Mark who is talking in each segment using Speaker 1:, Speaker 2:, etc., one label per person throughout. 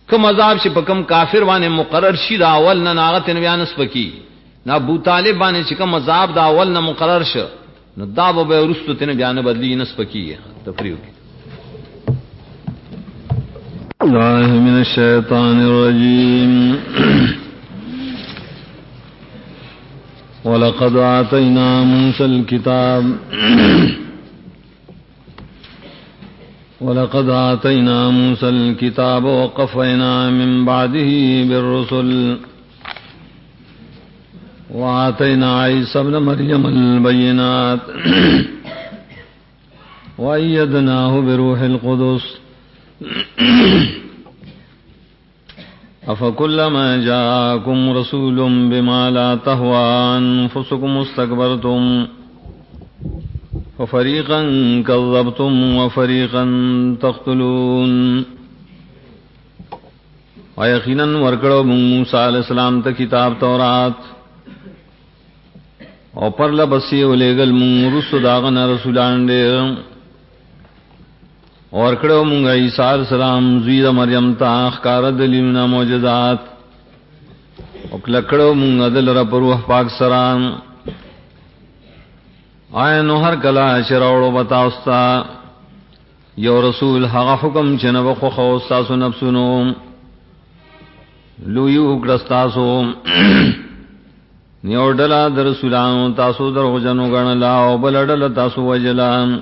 Speaker 1: کوم عذاب چې په کوم کافر باندې مقرر شي دا اول نه ناغت نه بیان سپکی نا ابو طالب باندې چې کوم عذاب دا اول نه مقرر شه نو دا به ورستو تنه بیان بدلی نه سپکی تفریو
Speaker 2: الله من الشیطان الرجیم ولقد آتينا موسى الكتاب وقفينا من بعده بالرسل وآتينا عيسى ابن مريم البينات وأيدناه بروح القدس أفكلما جاءكم رسول بما لا تهوى أنفسكم استكبرتم ففريقا كذبتم وفريقا تقتلون ويقينا ورکړو موسی علیہ السلام ته کتاب تورات او پر لبسی ولېګل مون رسول داغه رسولان دې اور کړو مونږ عیسی علیہ السلام زوی مریم ته ښکار دلیلونه معجزات او کړو مونږ دل رب روح پاک سلام آیا نو هر کلا شراوړو بتاوستا یو رسول هغه حکم چې نو خو خو تاسو نفسونو لو یو ګرستاسو نیو ډلا در رسولانو تاسو درو جنو غنلا او بلډل تاسو وجلان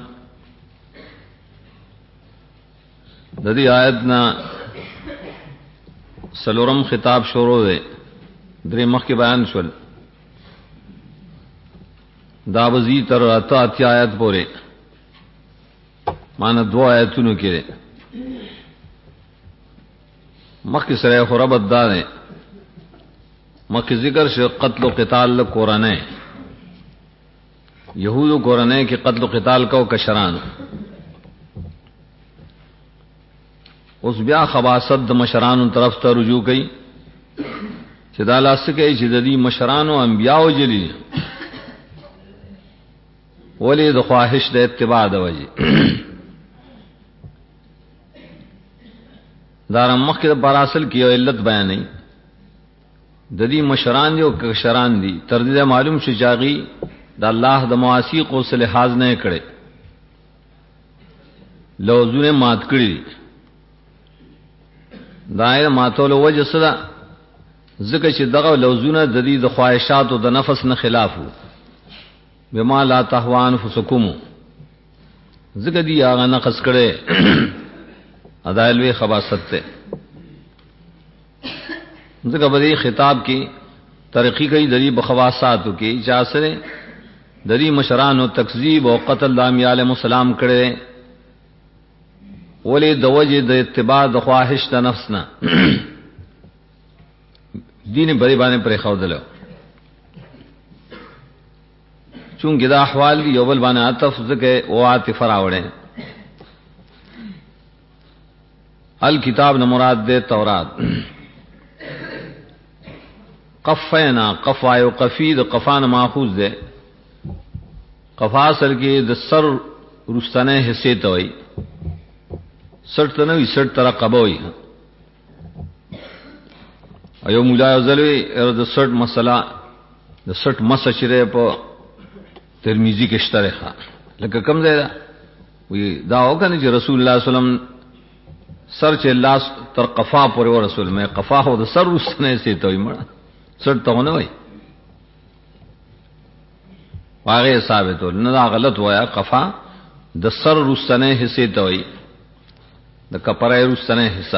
Speaker 2: د دې آیت نا سلورم خطاب شروع دی درې مخ کې بیان شول دا وزی تر اتا آیت پورې معنی دو آیتونو کې مخ کې سره خرابت دا نه مخ ذکر شو قتل و قتال قرانه یهود قرانه کې قتل و قتال کو کشران اوس بیا خواصت د مشرانو طرف ته رجوع کړي چې دا لاس کې چې د دې مشرانو انبیاء جلی ولی د خواهش د اتباع د وجه دارم مخکې د براسل کې علت بیان نه د دې مشران یو کشران دي تر دې معلوم شي جاغي د الله د مواثیق او لحاظ نه کړي لوزونه مات کړی دایر ماتولو وجه صدا ذکر چې دغه لوزونه د دې د خواهشات او د نفس نه خلاف وو بما لا تهوان انفسکم ذکر دی هغه نقص کړي ادایلوی خباست ته ذکر بدی خطاب کی ترقی کئی دری بخواساتو کی جاسره دری مشران و تکذیب و قتل دامی علیہ السلام کړي ولی دوجه د اتباع د خواهش د نفسنا دین بری باندې پر خودلو چونکه دا احوال دی یو بل باندې عطف ذکر او عاطف راوړي الکتاب نہ مراد دے تورات قفینا قفا و قفید قفان ماخوذ دے قفا سر کے د سر رستنے حصے توئی سٹ تنوی سٹ ترقبوی ایو مولا زلوی د سٹ مسئلہ د سٹ مسچره په ترمذی کې شته ښه لکه کم ځای دا وی دا وکنه چې رسول الله صلی الله علیه وسلم سر چې لاس تر قفا پورې و رسول مې قفا هو د سر رسنه سي ته مړه سر ته نه وای واغه ثابت نه دا غلط وایا قفا د سر رسنه حصے ته وای د کپړای رسنه حصہ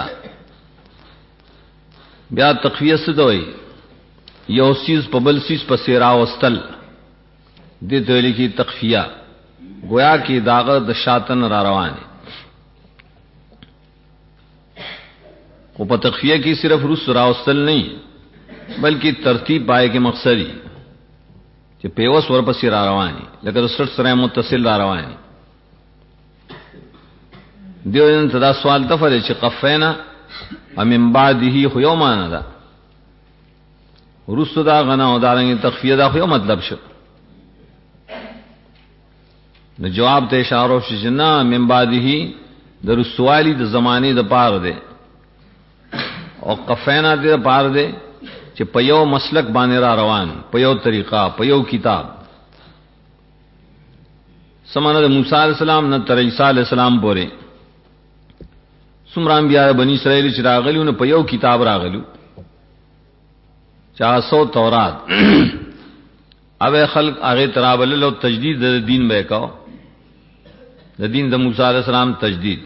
Speaker 2: بیا تقویہ څه دوی یو سیز په بل سیز په سیرا واستل دې ته لیکي تقفیہ گویا کی داغه د شاتن را روان او په تقفیہ کې صرف رس راوستل نه بلکې ترتیب پای کې مقصدی چې پیوس ور پسې را رواني لکه د سر سره متصل را رواني دیو نن صدا سوال دفره چې قفینا ومن بعده خو یو معنا ده ورسو دا غنا او دارنګ تخفیه دا خو یو مطلب شو نو جواب ته اشاره شې نه من بعده د رسوالی د زمانه د پاره ده او قفینا دې پار دے چې په یو مسلک باندې را روان، په یو طریقہ، په یو کتاب. سمانه د موسی علیہ السلام نه تر عیسی علیہ السلام پورې څومره انبیاء بنی اسرائیل چې راغلیو نه په یو کتاب راغلیو، 400 تورات. اوی خلق هغه ترابل له تجدید د دین به کاو، د دین د موسی علیہ السلام تجدید.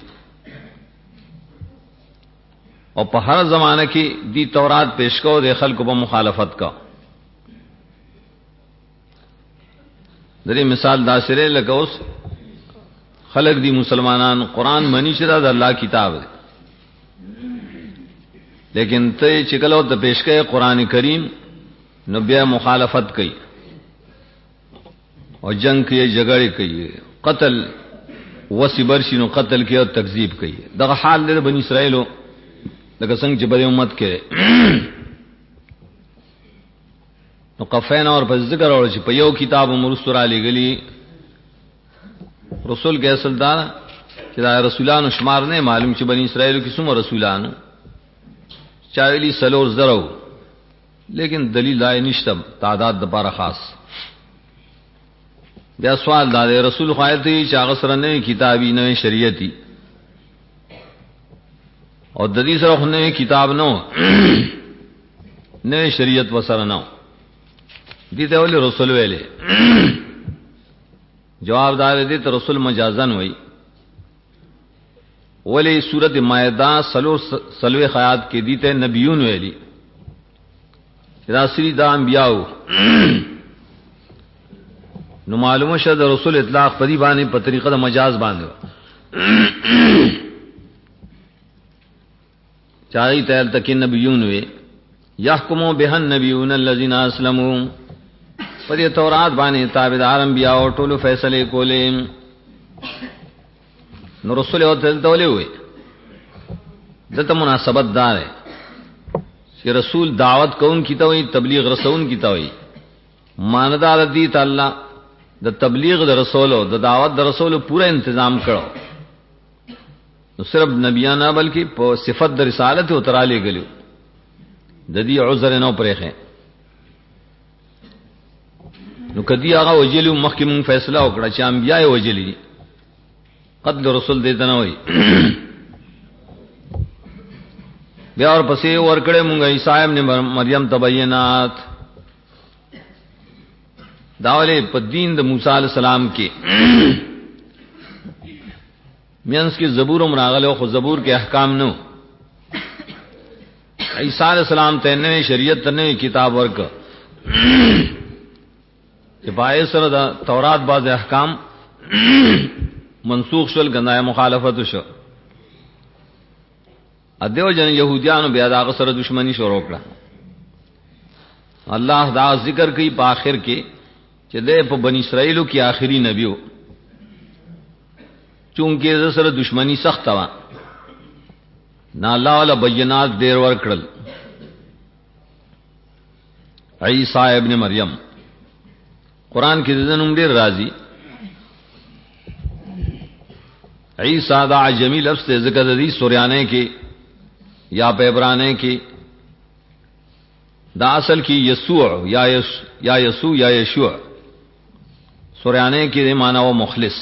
Speaker 2: او په هر زمانہ کې دی تورات پیش کو د خلکو په مخالفت کا. درې مثال دا سره لکه اوس خلق دی مسلمانان قرآن منی شرا د الله کتاب دی، لیکن ته چې کله ته پیش کړي قرآن کریم نو بیا مخالفت کوي او جنگ کوي، جګړه کوي، قتل وسبر شنو قتل کوي او تکذیب کوي. دغه حال د بنی اسرائیل لکه څنګه چې بده امت کې نو قفینا اور په ذکر اور چې په یو کتاب مرستور علی گلی رسول کې اصل دا چې دا رسولانو شمار نه معلوم چې بنی اسرائیل کې څومره رسولانو، چاویلی سلور زرو، لیکن دلیل دای نشته تعداد د لپاره خاص. بیا سوال دا دی رسول خایته چې هغه سره نه کتابي نه شریعتي او د دې سره خو نه کتاب نو نه شریعت وسره نو دي ته ولې رسول ویلې؟ جواب دار دې ته رسول مجازن وای. ولی سورۃ مائدہ سلوے خیات کې دي ته نبیون ویلي، راسلی دا انبیاء. نو معلومه شه د رسول اطلاق په دې باندې په طریقه د مجاز باندې چای ته تک نبیون وی يحكموا به النبيون الذين اسلموا. په دې تورات باندې تابعدار انبیاء او ټول فیصله کولې. نو رسول او دلته وی دته مناسبت دار ہے چې رسول دعوت کون کی توي، تبلیغ رسول کی توي، ماندار دي تعالی د تبلیغ د رسول او د دعوت د رسول پورا تنظیم کړو. نو صرف نبیانه بلکې په صفت د رسالت او تراله غلو د دې عذر نه پرېخه. نو کدی هغه وجلو مخکې مون فیصله وکړه چې انبیاء وجلی قتل رسول دې نه وای. بیا اور پسې ورکړې مونږ عیسی ابن مریم تبینات داوله په دین د موسی علی السلام کې مینس کې زبور مراغله خو زبور کې احکام نو. عیسی علیہ السلام ته نوې شریعت نوې کتاب ورک چې پای سره د تورات باز احکام منسوخ شول، غنای مخالفت شو. ادیو جن يهوديانو بیا دا سره دشمنی شروع کړه. الله دا ذکر کوي په آخر کې چې د په بنی اسرائیلو کې آخري نبیو چونکه د سره دشمنی سخت وا نا الله ولا بینات ډیر ور کړل. عیسی ابن مریم قران کې د نوم ډیر راځي. عیسی دا عجمی لفظ ذکر د دې سوریانه کې یا په عبرانه کې دا اصل کې یسوع یا یسوع یا یشوع، سوریانه کې معنی و مخلص.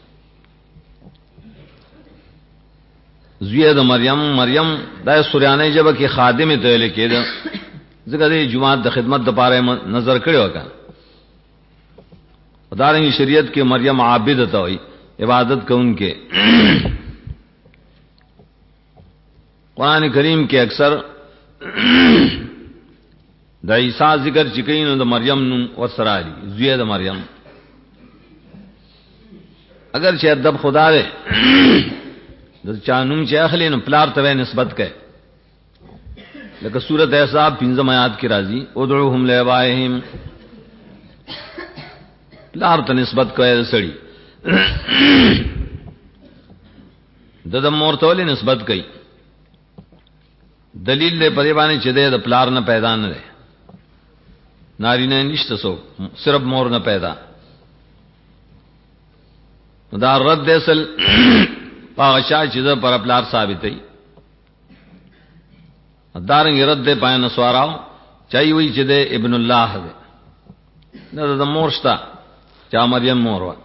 Speaker 2: زوی د مریم دا سوریانه جبه کې خادم ته لیکي دا ځکه د جماعت د خدمت د پاره نظر کړو وکړه. ودارنګ شریعت کې مریم عابد ته وي، عبادت کوونکې. قرآن کریم کې اکثر د عیسی ذکر چکینو د مریم نوم ورسره دی، زوی د مریم. اگر چې ادب خدا دې د چانوم چې اخلي نو پلار ته نسبت کوي، لکه سورۃ احزاب 15 آیات کې راځي ادعوهم لآبائهم، پلار ته نسبت کوي سړي. د مور ته ولې نسبت کوي؟ دلیل دې په دې باندې چې د پلار نه پیدا نه دی، نارینه نشته، سو صرف مور نه پیدا. دا رد اصل پاغشا چې د پر پلار ثابت دی. دارنګ رد دے پای نسواراو چای وی چې دے ابن الله دے نه د مورشتا چا مریم مور وا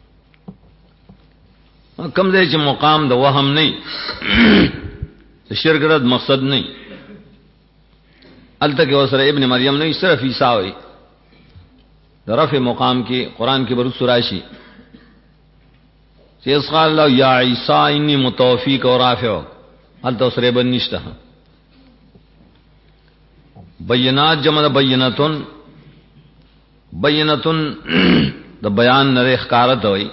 Speaker 2: کم دے چې مقام د وهم نه شرک رد مقصد نه الته کې وسره ابن مریم نه صرف عیسی وي د رفع مقام کې قران کې برس راشي چې اس قال الله یا عیسی انی متوفیک و رافع الته سره بنشته بینات جمع بینتون بینتون د بیان نه ښکارت وي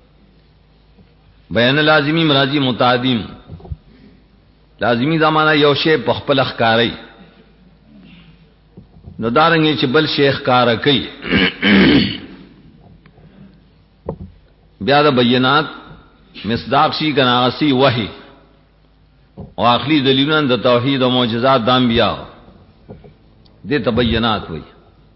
Speaker 2: بیان لازمی مرادی متعدیم لازمی زمانہ یو شی په خپل ښکاری نو دارنګ چې بل شیخ کار کوي بیا د بینات مصداق شي کناغسی وحی او اخلی دلیلونه د توحید او معجزات د انبیاء دې تبینات وي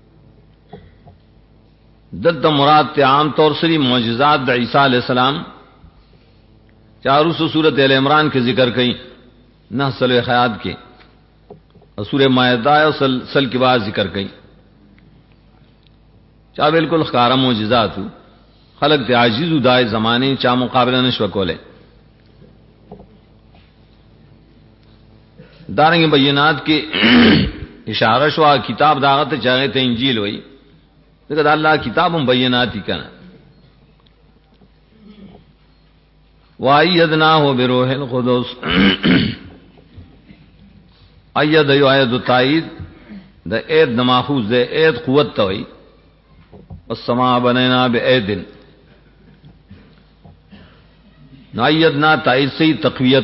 Speaker 2: دلته مراد ته عام طور سری معجزات د عیسی علی السلام چارو سورۃ ال عمران کے ذکر کئ نہ سلو خیات کے سورہ مائدہ اور سل کے بعد ذکر کئ چا بالکل خارا معجزات خلق تے عاجز دای زمانے چا مقابلہ نشو کولے دارنگ بینات کے اشارہ شوا کتاب داغت چاہے تے انجیل ہوئی لیکن اللہ کتاب بینات ہی کنا وَأَيَّدْنَاهُ بِرُوحِ الْقُدُسِ اید ایو آید تائید دا اید نماخوز دے اید قوت توئی والسماء بنینا بِأَيْدٍ نائیدنا تائید سے تقویت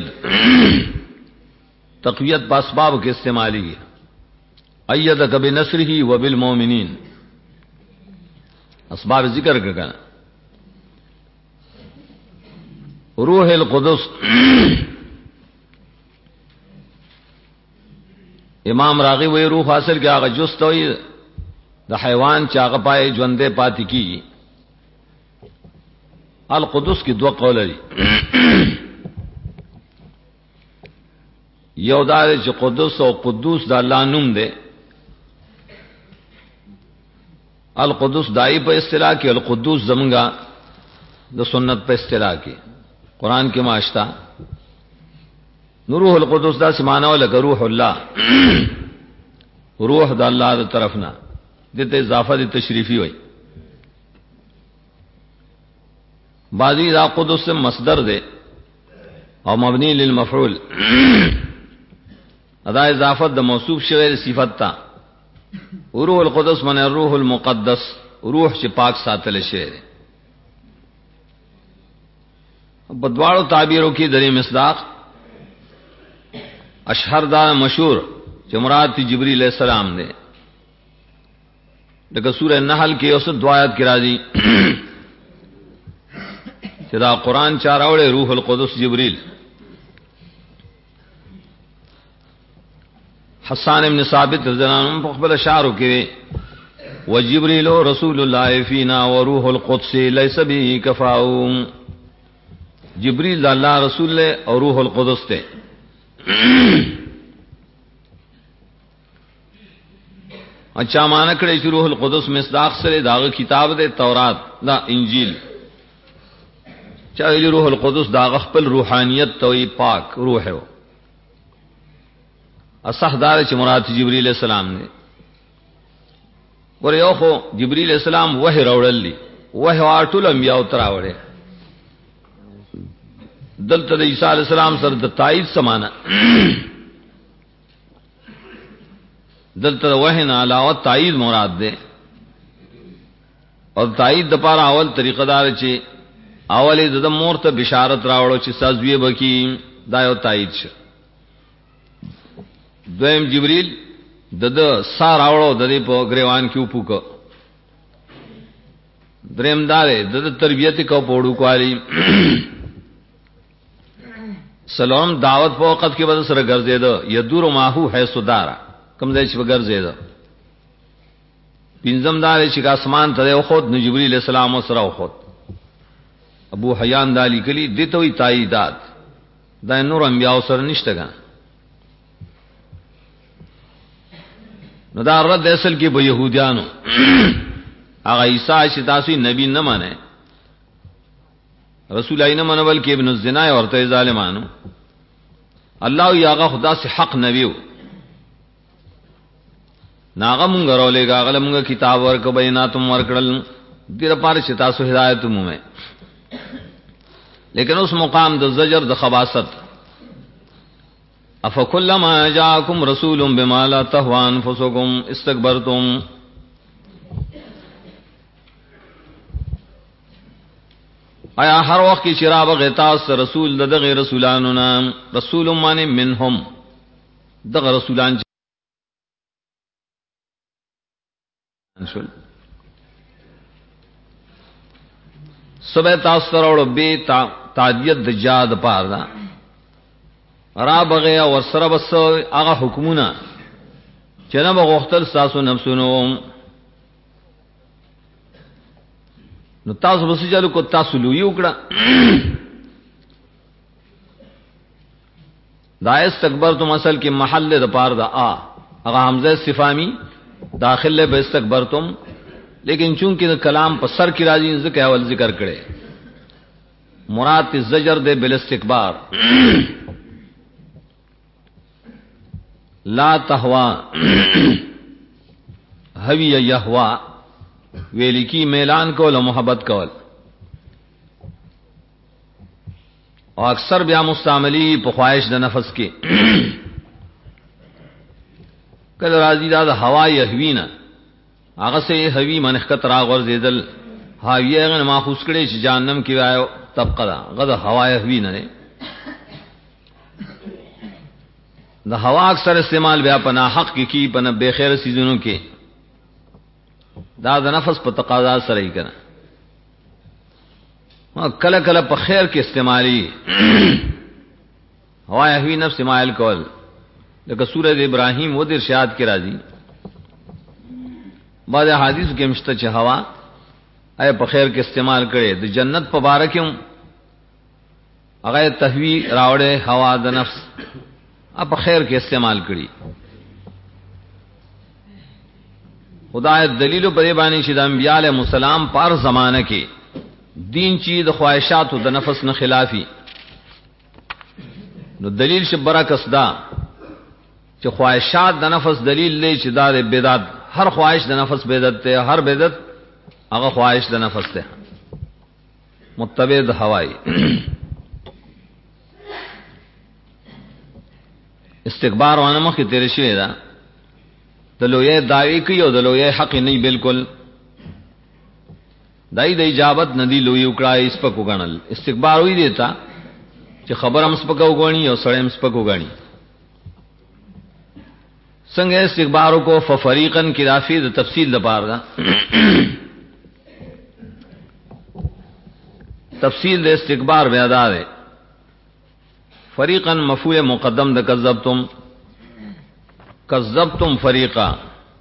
Speaker 2: تقویت باسباب کے استعمالی ہے ایدک بنصرہ وبالمومنین اسباب ذکر کا کنا روح القدس امام راغی وی روح حاصل کیا آغا جست ہوئی دا حیوان چاغ پائے جوندے پاتی کی القدس کی دو قول دی یو دا دے چی قدس و قدوس دا اللہ نم دے القدس دائی پہ اصطلاح کی القدوس زمنگا دا سنت پہ اصطلاح کی قرآن کے معاشتہ روح القدس دا سمانا لگا روح اللہ روح دا اللہ دا طرفنا دیتے اضافہ دی تشریفی ہوئی بعضی دا قدس سے مصدر دے اور مبنی للمفعول ادا اضافت دا موصوف شغیر صفت تا روح القدس من روح المقدس روح چی پاک ساتل شعر بدواڑو تعبیروں کی دری مصداق اشہر دا مشہور جمرات جبریل علیہ السلام نے لیکن سورہ نحل کی اوسط دعایت کی راضی چدا قرآن چاراوڑے روح القدس جبریل حسان ابن ثابت رضی اللہ عنہ فقبل اشعارو کے وجبریل رسول اللہ فینا وروح القدس لیس بھی کفاؤں جبریل دا اللہ رسول لے اور روح القدس تے اچھا مانا کڑے چی روح القدس مصداق سرے داغ کتاب دے تورات دا انجیل چاہیے روح القدس داغ خپل روحانیت توئی پاک روح ہے وہ اصح دار چی مراد جبریل علیہ السلام نے گورے اوخو جبریل علیہ السلام وحی روڑل لی وحی وارٹول انبیاء اتراوڑے دلتا دا عیسیٰ علیہ السلام سر دا تائید سمانا دلتا دا وحینا علاوہ تائید مراد دے اور تائید دا پارا اول طریقہ دار چی اولی دا مورتا بشارت راوڑو چی سازوی بکی دایو تائید شا دویم جبریل دا سار راوڑو دا دی پا گریوان کیو پوکا دریم دارے دا تربیت کو پوڑو کوالی سلام دعوت په وخت کې به سره ګرځیدو یدور ماهو ہے سدارا کوم ځای چې ګرځیدو پینځم دار چې اسمان ته خود نو جبرئیل السلام سره خود ابو حیان دالی کلی دته وی تاییدات دا نور انبیاء سره نشته ګان نو دا رد اصل کې به يهوديانو هغه عیسی چې تاسو نبی نه مانه رسول الله نه مانه بلکې ابن الزنا ورته ظالمانو الله یاغه خدا سے حق نبیو ناغه مونږ راولېګا غل مونږ کتاب ورک بیناتم ورکړل دیر پاره چې تاسو هدایت مومه لیکن اس مقام د زجر د خباست افکلما جاءکم رسول بما لا تهوا انفسکم استكبرتم آیا هر وخت چې شراب غتاس رسول دغه رسولانو نام رسول معنی منهم دغه رسولان شول سبه تاسو ترولو به تعدیت د جاد پار دا را بغیا ور سره بس هغه حکمونه چې نه بغختل تاسو نفسونو نو تاسو بس چالو کو تاسو لوی وکړه دا استکبرتم اصل کې محل د پار دا هغه حمزه استفهامی داخله به استکبرتم لیکن چونکہ کلام پر سر کی راضی ذکر اول ذکر کرے مراد زجر دے بالاستکبار لا تهوا هوی یهوا ویلی کی میلان کول محبت کول او اکثر بیا مستعملی په خواہش د نفس کې کله راضی دا هوا یهوینا هغه سه هوی منخت را غور زیدل هاوی هغه ما خوش کړي چې جهنم کې وایو طبقه دا غد هوا هوی نه دا هوا اکثر استعمال بیا پنا حق کی پنا بے خیر سيزونو کې دا د نفس په تقاضا سره یې کنه کله کله په خیر کې استعمالي هوا هوی نفس مائل کول لکه سورہ ابراہیم و در ارشاد کې راځي بعض حدیث کې مشته چې هوا اے په خیر کې استعمال کړي د جنت په بارکم هغه تهوی راوړې هوا د نفس په خیر کې استعمال کړي خدای دلیل پر باندې چې د انبیاء علیهم السلام پر زمانہ کې دین چې د خواہشات او د نفس نه خلافي نو دلیل ش برکس دا چې خواہشات د نفس دلیل لې چې دا بدعت ہر خواہش د نفس بدعت ته ہر بدعت هغه خواہش د نفس ته متبع د هوای استکبار وانه مخ تیر شوی دا د لوی داوی کوي او د لوی حق نه بالکل دای د اجابت ندی لوی وکړه اس په کوګنل استکبار وی دیتا چې خبر هم سپکو غونی او سړی هم سپکو غونی څنګه استکبار کو ففریقن کی رافی د تفصیل لپاره دا تفصیل د استکبار بیا دا ده فریقا مفعول مقدم د کذبتم فریقا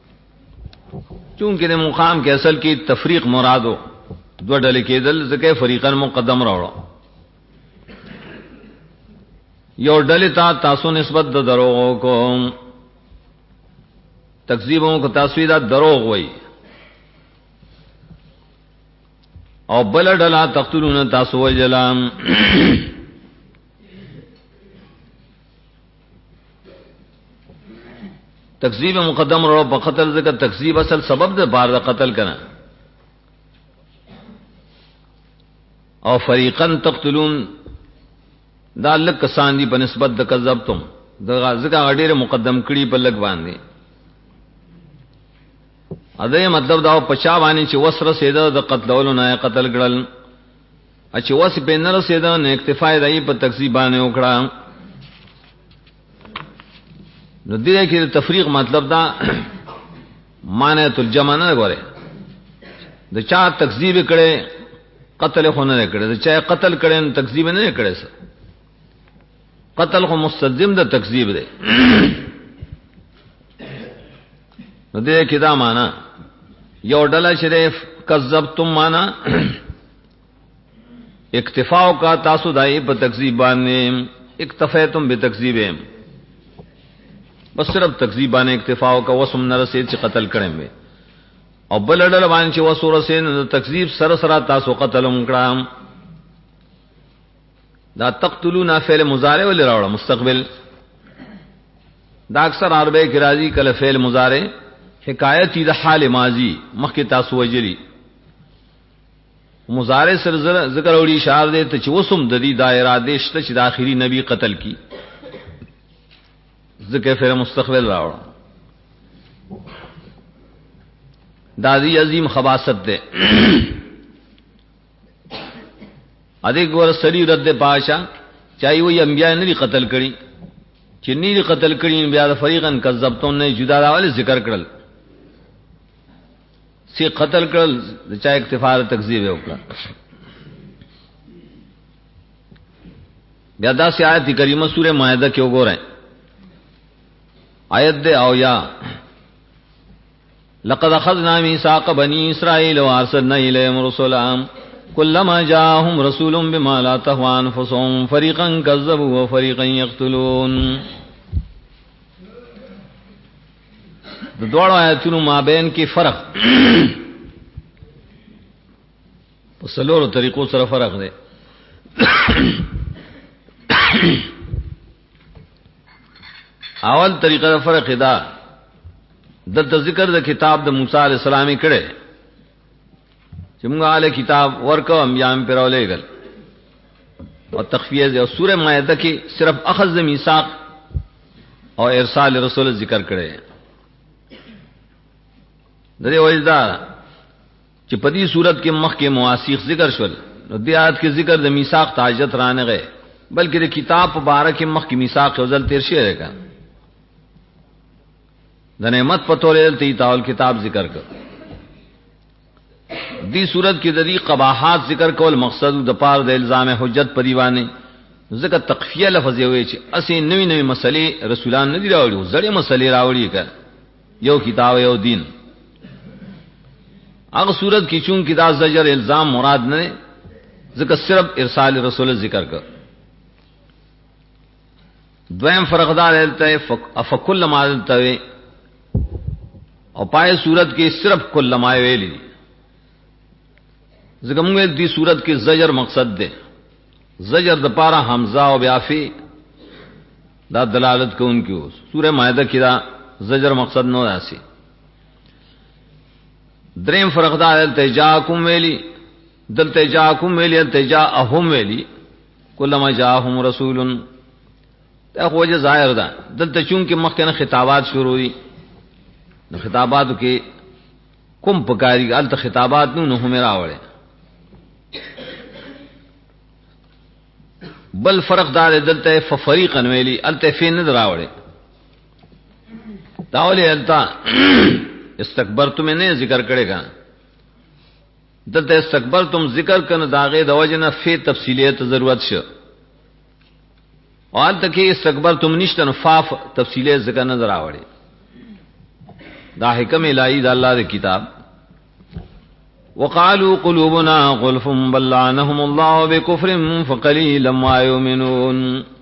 Speaker 2: چونکہ مقام کے اصل کی تفریق مرادو دو ډلې کېدل ځکه فریقا مقدم راوړو یو ډلې تاسو نسبت د دروغ کو تکذیبوں کو تاسویدہ دروغ وئی او بل ډلا تقتلون تاسو وجلام تکذیب مقدم رو په قتل ذکر تکذیب اصل سبب د بار د قتل کنا او فریقا تقتلون دا لک کسان دی په نسبت د کذبتم د ذکر اډیر مقدم کړي په لګ باندې اده مطلب دا پچا باندې چې وسره سیده د قتلولو نه قتل کړل چې وس په نه رسیدا نه اکتفا دی په تکذیب باندې وکړه نو دې کې تفریق مطلب دا معنی ترجمه نه غوړي د چا تکذیب کړي قتل خو نه کړي د چا قتل کړي تکذیب نه کړي قتل خو مستلزم د تکذیب دی نو دې کې دا معنی یو ډله شریف کذبتم معنی اکتفاء کا تاسو دای په تکذیب باندې اکتفیتم بتکذیبهم بس صرف تکذیب باندې اکتفا او کا وسم نه رسید چې قتل کړم وي او بل ډول باندې چې وسو رسید تکذیب سره سره تاسو قتل کړم. دا تقتلون فعل مضارع ول راوړه مستقبل دا اکثر عربی کې راځي کله فعل مضارع حکایت د حال ماضی مخکې تاسو وجري مضارع سره ذکر وړي اشاره ده ته چې وسم د دې دایره د شته چې د اخري نبی قتل کی ذکر فعل مستقبل راوړه. دا دی عظیم خباثت ده ادي ګور سړي رد پاشا چای وي انبیاء نه قتل کړي چې نه قتل کړي بیا د فریقن کذبتون نه جدا راول ذکر کړل سی قتل کړل د چا اکتفا تکذیب وکړه. بیا دا سی آیت کریمه سوره مائده کې وګورئ آیت دے او یا لقد اخذنا ميثاق بني اسرائيل وارسلنا اليهم رسلا كلما جاءهم رسول بما لا تهوى انفسهم فريقا كذبوا وفريقا يقتلون. د دوړو آیتونو مابین کې فرق په څلورو طریقو سره فرق دی. اول طریقه د فرق دا د ذکر د کتاب د موسی علی السلام کړه چې موږ علی کتاب ورکو انبیاء پر اولېګل او تخفیه او سوره مائده کې صرف اخذ میثاق او ارسال رسول ذکر کړي. د دې وجدا چې په دې صورت کې مخ کې مواثیق ذکر شول نو د آیات کې ذکر د میثاق تاجت رانه غي بلکې د کتاب مبارک مخ کې میثاق غزل تیر شي راګه د نعمت پتورې ته تاول کتاب ذکر کړ. دی صورت کې د دې قباحات ذکر کول مقصد د پاره د الزام حجت په دیوانه ذکر تقفیه لفظ یوي چې اسی نوې نوې مسلې رسولان نه دی راوړي زړې مسلې راوړي کړ یو کتاب یو دین. هغه صورت کې چون کې دا زجر الزام مراد نه ذکر صرف ارسال رسول ذکر کړ. دویم فرق دار ہے افکل ما دلته او پای صورت کې صرف کل ما ویلی ځکه موږ دې صورت کې زجر مقصد ده زجر د پارا حمزه او بیافی دا دلالت کوونکی اوس سوره مائده کې دا زجر مقصد نو راسي. دریم فرق دار التجاکم ویلی دلته جاکم ویلی التجاهم ویلی کلما جاءهم رسول دا خوجه ظاهر ده دلته چون کې مخکنه خطابات شروع دي نو خطاباتو کې کوم پکاري الته خطابات نو هم راوړي. بل فرق دار دلته ففریقا ویلی الته فین نه راوړي داوله الته استکبرتم نه ذکر کړي دلته استکبرتم ذکر کنه داغه د وجنه فی تفصیلیت ضرورت شو اور تک استکبرتم نشتن فاف تفصیلیت ذکر نظر راوړي. دا حکم الہی دا اللہ دے کتاب وقالوا قلوبنا غلف بل لعنهم الله بكفرهم فقليلا ما يؤمنون.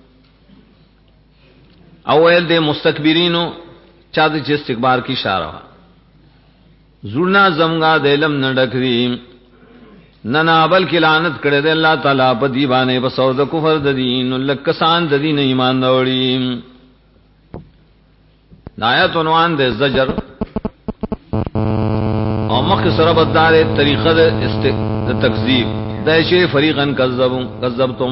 Speaker 2: اول دے مستكبرینو چا د استکبار کی اشارہ زړه زمغا د علم نه ډکري ننا بلکې لعنت کړه دے الله تعالی په دی باندې په سود کفر د دین لکسان د دین ایمان وروړي. آیات عنوان د زجر او مخ سره بدار طریقه د تکذیب د شی فریقن کذبتم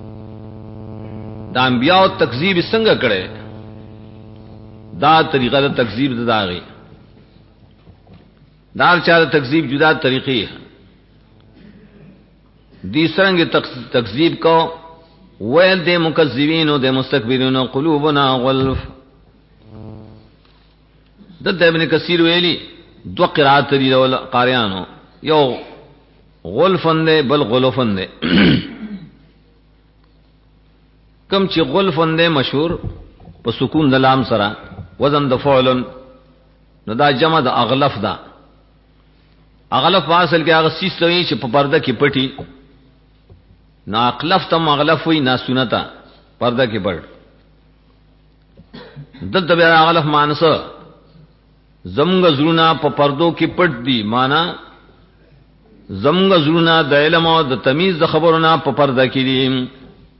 Speaker 2: د انبیاء تکذیب څنګه کړي دا طریقه د تکذیب د داغي دار چا تکذیب جدا طریقې دی سرنګ تکذیب کو ویل د مکذبین او د مستكبرین قلوبنا غلف. د ابن کثیر ویلی دو قرات دی ول قاریانو یو غلفن دے بل غلفن دے کم چې غلفن دے مشهور په سکون د لام سره وزن د فعل نو دا جمع د اغلف دا اغلف واصل کې هغه سیس لوي چې په پرده کې پټي نا اغلف تم اغلف وي نا سنتا پرده کې پټ دلته بیا غلف مانس زمغ زرونا په پردو کې پټ دي، معنا زمغ زرونا د علم او د تمیز د خبرونه په پرده کې دي.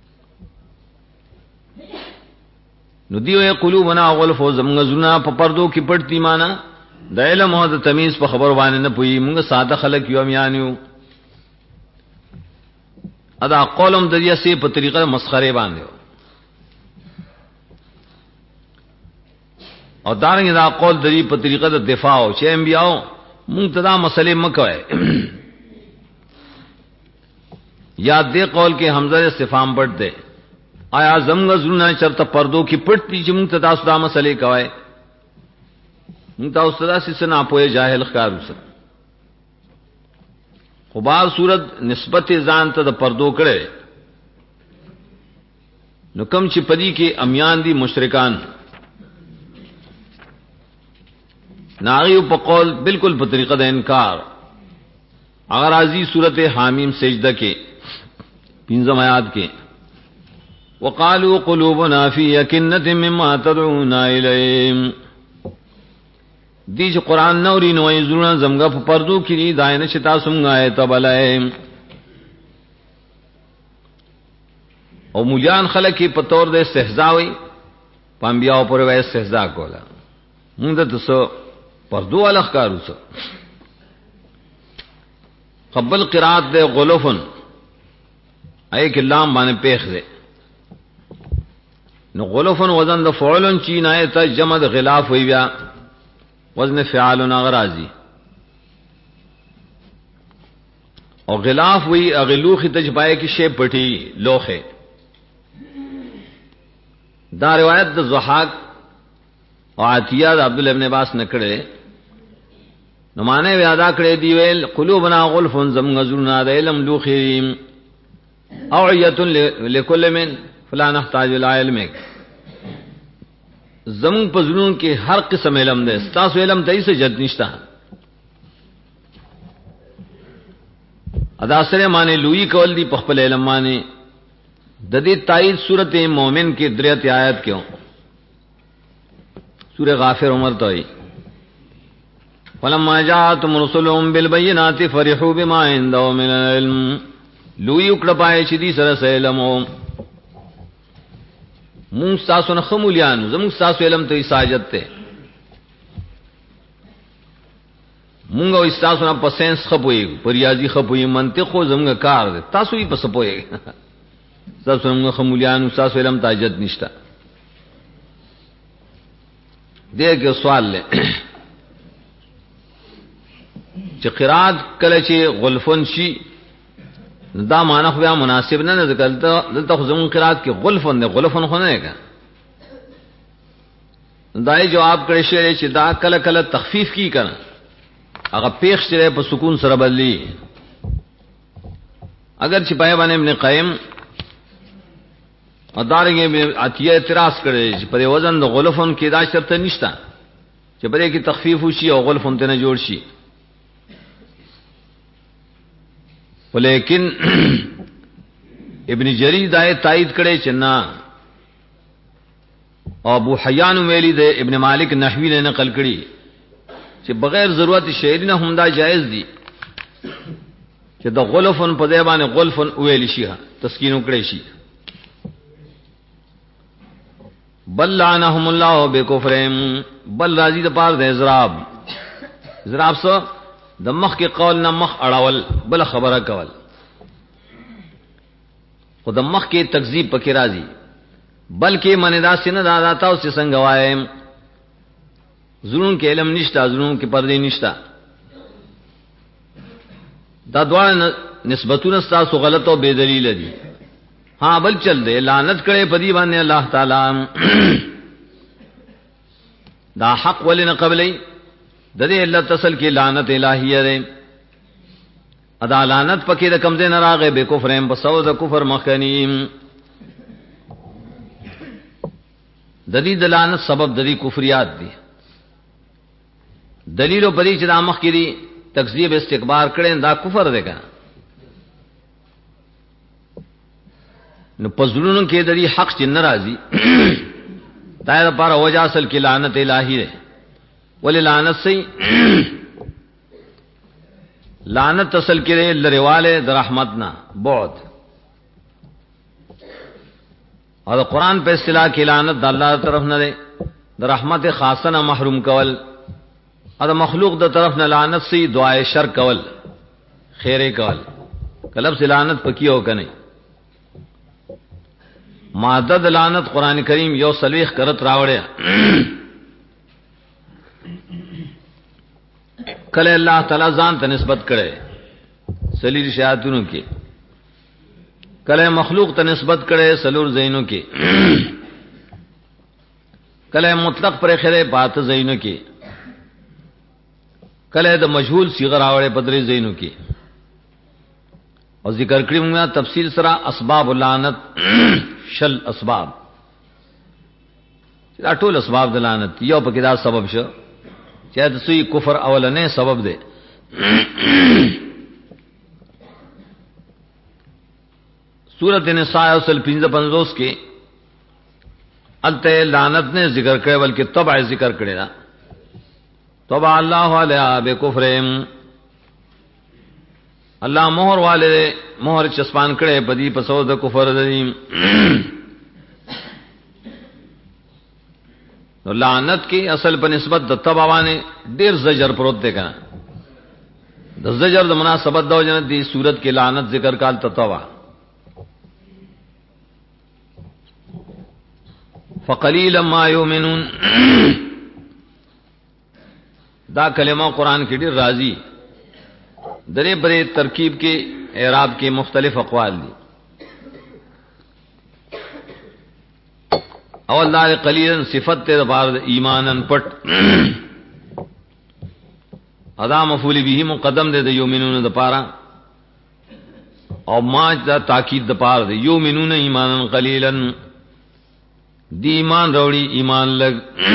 Speaker 2: نو دیو قلوبنا غلف زمغ زرونا په پردو کې پټ دي، معنا د علم او د تمیز په خبر باندې نه پوي. موږ ساده خلک یو میانیو. ادا قولم د دې سي په طریقه مسخره باندې او دارنګه دا قول د دې په طریقه د دفاع او چې انبیاء مونږ ته دا مسلې مکوي. یا دې قول کې حمزه استفهام پټ دی، آیا زمغ زونه چرته پردو کې پټ دي چې مونږ ته تاسو دا مسلې کوي؟ مونږ تاسو ته سې نه پوهه جاهل ښکارو سره. خو بار صورت نسبت ځان ته د پردو کړي نو کم چې پدی کې امیان دي مشرکان ناغیو په قول بالکل په طریقه د انکار. اگر ازي سورت حامیم سجدہ کې 15 آیات کې وقالوا قلوبنا في يكنة مما تدعونا إليه، دی چې قران نوري نو یزرونه زمګه په پردو کې دی داینه چې تاسو مونږه ته بلای. او مليان خلک په تور د استهزاء وي، پامبیاو پر وای استهزاء کولا. مونږ د تاسو پردو الخ کارو څه قبل قرات د غلفن اي کلام باندې پیخ دے. نو غلفن وزن د فعلن چی نه ته جمع د غلاف وی بیا وزن فعال اغرازی او غلاف وی اغلوخ تجبائے کی شی پٹی لوخه. دا روایت د زحاق او عطیہ د عبد الله ابن عباس نکړه. نو معنی ادا کړی دی ویل قلوبنا غلف زمغزرنا د علم لوخیم اوعیه لكل من فلا نحتاج الى علمك. زمون پزړون کې هر قسم علم ده، تاسو علم ته یې جد نشتا. ادا سره معنی لوی کول دی په خپل علم معنی د دې تایید سورته مومن کې درېت آیات کې سورہ غافر عمر ته وي ولما جاءتهم رسلهم بالبينات فرحوا بما عندهم من العلم. لوی وکړه پای چې دي سره علم مون تاسو نه خمولیان زمون تاسو علم ته ساجت ته مونږ او تاسو نه په ساينس خپوي، په ریاضي خپوي، منطق خو زمونږ کار دی، تاسو یې پس پوي. تاسو موږ خمولیان تاسو علم تاجت نشتا. دغه سوال له چې قرات کله چې غلفن شي دا معنی خو بیا مناسب نه ذکر دلته زمون قرات کې غلفن نه غلفن خو نه کړه. دای جواب کړی شی چې دا کله کله تخفیف کی کړه هغه پیښ سره په سکون سره بدلی. اگر چې پای باندې ابن قیم ادارنګ ابن عطیہ اعتراض کړی چې پر وزن د غلفن کې دا شرط نشته چې پرې کې تخفیف وشي او غلفن ته نه جوړ شي. ولیکن ابن جریر دای تایید کړي چې نه، او ابو حیان ویلی د ابن مالک نحوی نے نقل کړي چې بغیر ضرورت شعری نه هم دا جائز دي چې د غلفن په ځای باندې غلفن ویل شي، تسکین وکړي شي. بل لعنهم الله بکفرهم، بل راضی د پاره د اضراب. اضراب سو د مخ کې قول نه مخ اړول بل خبره کول، خو د مخ کې تکذیب پکې راځي. بلکې من دا سینه دا تاسو څنګه وایم زړون کې علم نشتا، زړون کې پردې نشتا. دا دوه نسبتونه تاسو غلط او بے دلیل دي. ہاں بل چل دے لعنت کړي پدی باندې الله تعالی دا حق ولنه قبلې د دې الله تسل کې لعنت الہیه ده. ادا لعنت پکې د کمزې نه راغې به کفرم بسو د کفر مخکنیم. د دې د لعنت سبب د دې کفریات دي. دلیل په دې چې د مخ کې دي تکذیب استکبار کړي دا کفر دی کنه. نو پزړونو کې د دې حق چې ناراضي دا پر وجہ اصل کی لعنت الہی ہے ولی لعنت سے لعنت اصل کی لریوالے در رحمتنا بعد اور قرآن پہ اصطلاح کی لعنت دا اللہ طرف نہ دے در رحمت خاصہ نہ محروم کول اور مخلوق دا طرف نہ لعنت سے دعائے شر کول خیرے کول کلب سے لعنت پکی ہو کہ نہیں مادد لعنت قرآن کریم یو سلویخ کرت راوڑے کل اللہ تعالی ذان تا نسبت کرے سلیر شیاطینوں کی کل مخلوق تا نسبت کرے سلور زینوں کی کل مطلق پر خیرے بات زینوں کی کل دا مجہول صیغہ راوڑے پدری زینوں کی اور ذکر کریم میں تفصیل سرا اسباب اللعنت شل اسباب دا ټول اسباب د لعنت یو پکې دا سبب شو چې د سوی کفر اولنې سبب دی سورۃ النساء اصل 55 کې الته لعنت نے ذکر کړي بلکې تبع ذکر کړي دا تبع الله علیها بکفرهم اللہ مہر والے مہر چسپان کڑے پدی پسو د کفر دیم نو لعنت کی اصل پر نسبت د تباوانے دیر زجر پروت دے کنا د زجر د مناسبت دو جنت دی صورت کی لعنت ذکر کال تتوا فقلیلا ما یؤمنون دا کلمہ قرآن کی دیر راضی درے برے ترکیب کے اعراب کے مختلف اقوال دی اول دار قلیلا صفت تے بار ایمانن پٹ ادا مفعول به مقدم دے یومنون د پارا او ما دا تاکید د پار دے یومنون ایمانن قلیلا دی ایمان روڑی ایمان لگ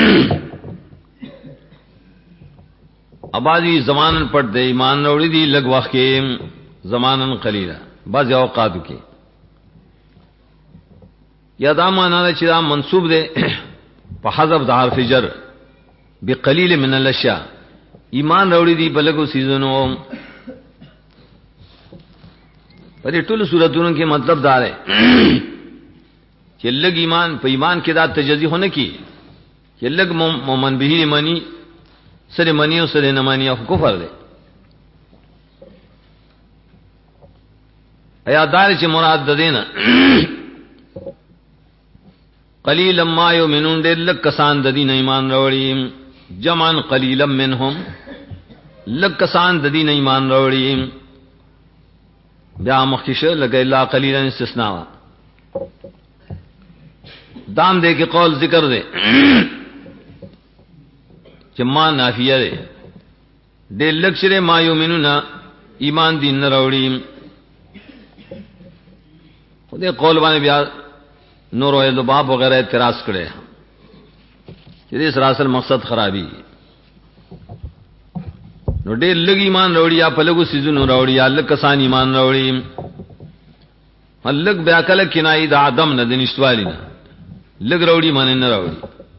Speaker 2: ابازی زمانن پٹ دے ایمان روڑی دی لگ وقت کے زمانن قلیلا بعض اوقات کے یا دا مانا دا چی دا منصوب دے پا حذف دا حرف جر بقلیل من الاشیاء ایمان روڑی دی بلگو سیزنو پر یہ طول صورتوں کے مطلب دار ہے کہ لگ ایمان پا ایمان کے دا تجزی ہونے کی کہ لگ مومن بھی منی سر منی و سر نمانی او کفر دے ایا دار چ مراد دینا قلیلا ما یؤمنون دے لک کسان دین ایمان روڑی جمعن قلیلا منهم لک کسان دین ایمان روڑی بیا مخکش لگا الا قلیلا استثناء دام دے کے قول ذکر دے چما نافیہ دے دے لکشر ما یؤمنون ایمان دین نہ روڑی خودے قول بانے بیا نور و باب وغیرہ اعتراض کرے کہ اس راسل مقصد خرابی نو دے لگ ایمان روڑی یا پلگو سیزن روڑی یا لگ کسان ایمان روڑی لگ بیا کل کنائی دا عدم نہ دنشتوالی نہ لگ روڑی مانے نہ روڑی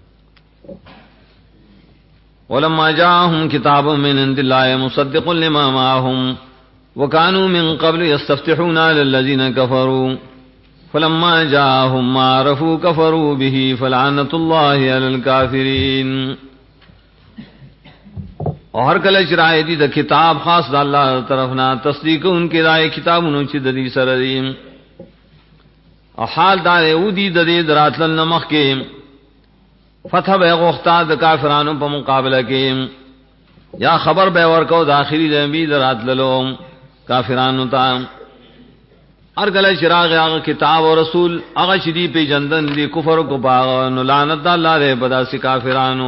Speaker 2: ولما جاءهم كتاب من عند الله مصدق لما معهم وكانوا من قبل يستفتحون على الذين كفروا فلما جاءهم ما عرفوا كفروا به فلعنة الله على الكافرين اور کله چرای دی د کتاب خاص د الله طرفنا تصدیق ان کی رائے کتابونو چې د دې سره دی او حال دا یو دی د دې دراتل نمخ کې فتح بے غختہ د کافرانو په مقابله کې یا خبر بے ورکو د اخری د نبی درات للو کافرانو ته ارغل چراغ هغه کتاب او رسول هغه شدی په جندن دی کفر کو باغ نو لعنت الله له بداسي کافرانو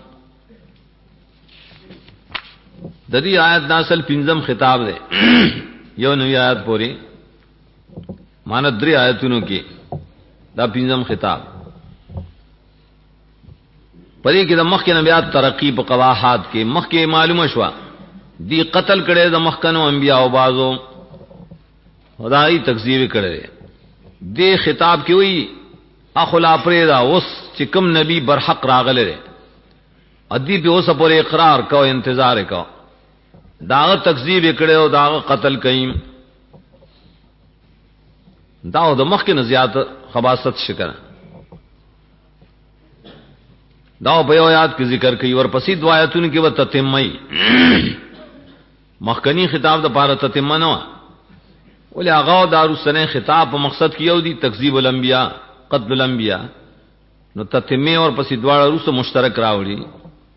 Speaker 2: د دې آیت ناسل پنځم خطاب دی یو نو آیت پوری مان درې آیتونو کې دا پنځم خطاب پدې کې د مخکې نبیات ترقی په قواحات کې مخکې معلومه شو دی قتل کړي د مخکنو انبیاء او بازو خدای تکذیب کړي دې خطاب کې وی اخلا پریدا اوس چې کوم نبی برحق راغله ادی په اوسه پر اقرار کو انتظار کو داغه تکذیب کړو داغه قتل کئم داو د مخ کې نزیات خباست شکر داو په یاد کې ذکر کوي ور پسې دعایتون کې وت تتمای مخکنی خطاب د پاره تتمه نه ولې هغه دارو سنه خطاب په مقصد کې یو دی تکذیب الانبیاء قتل الانبیاء نو تتمه اور پسې دواړه روسه مشترک راوړي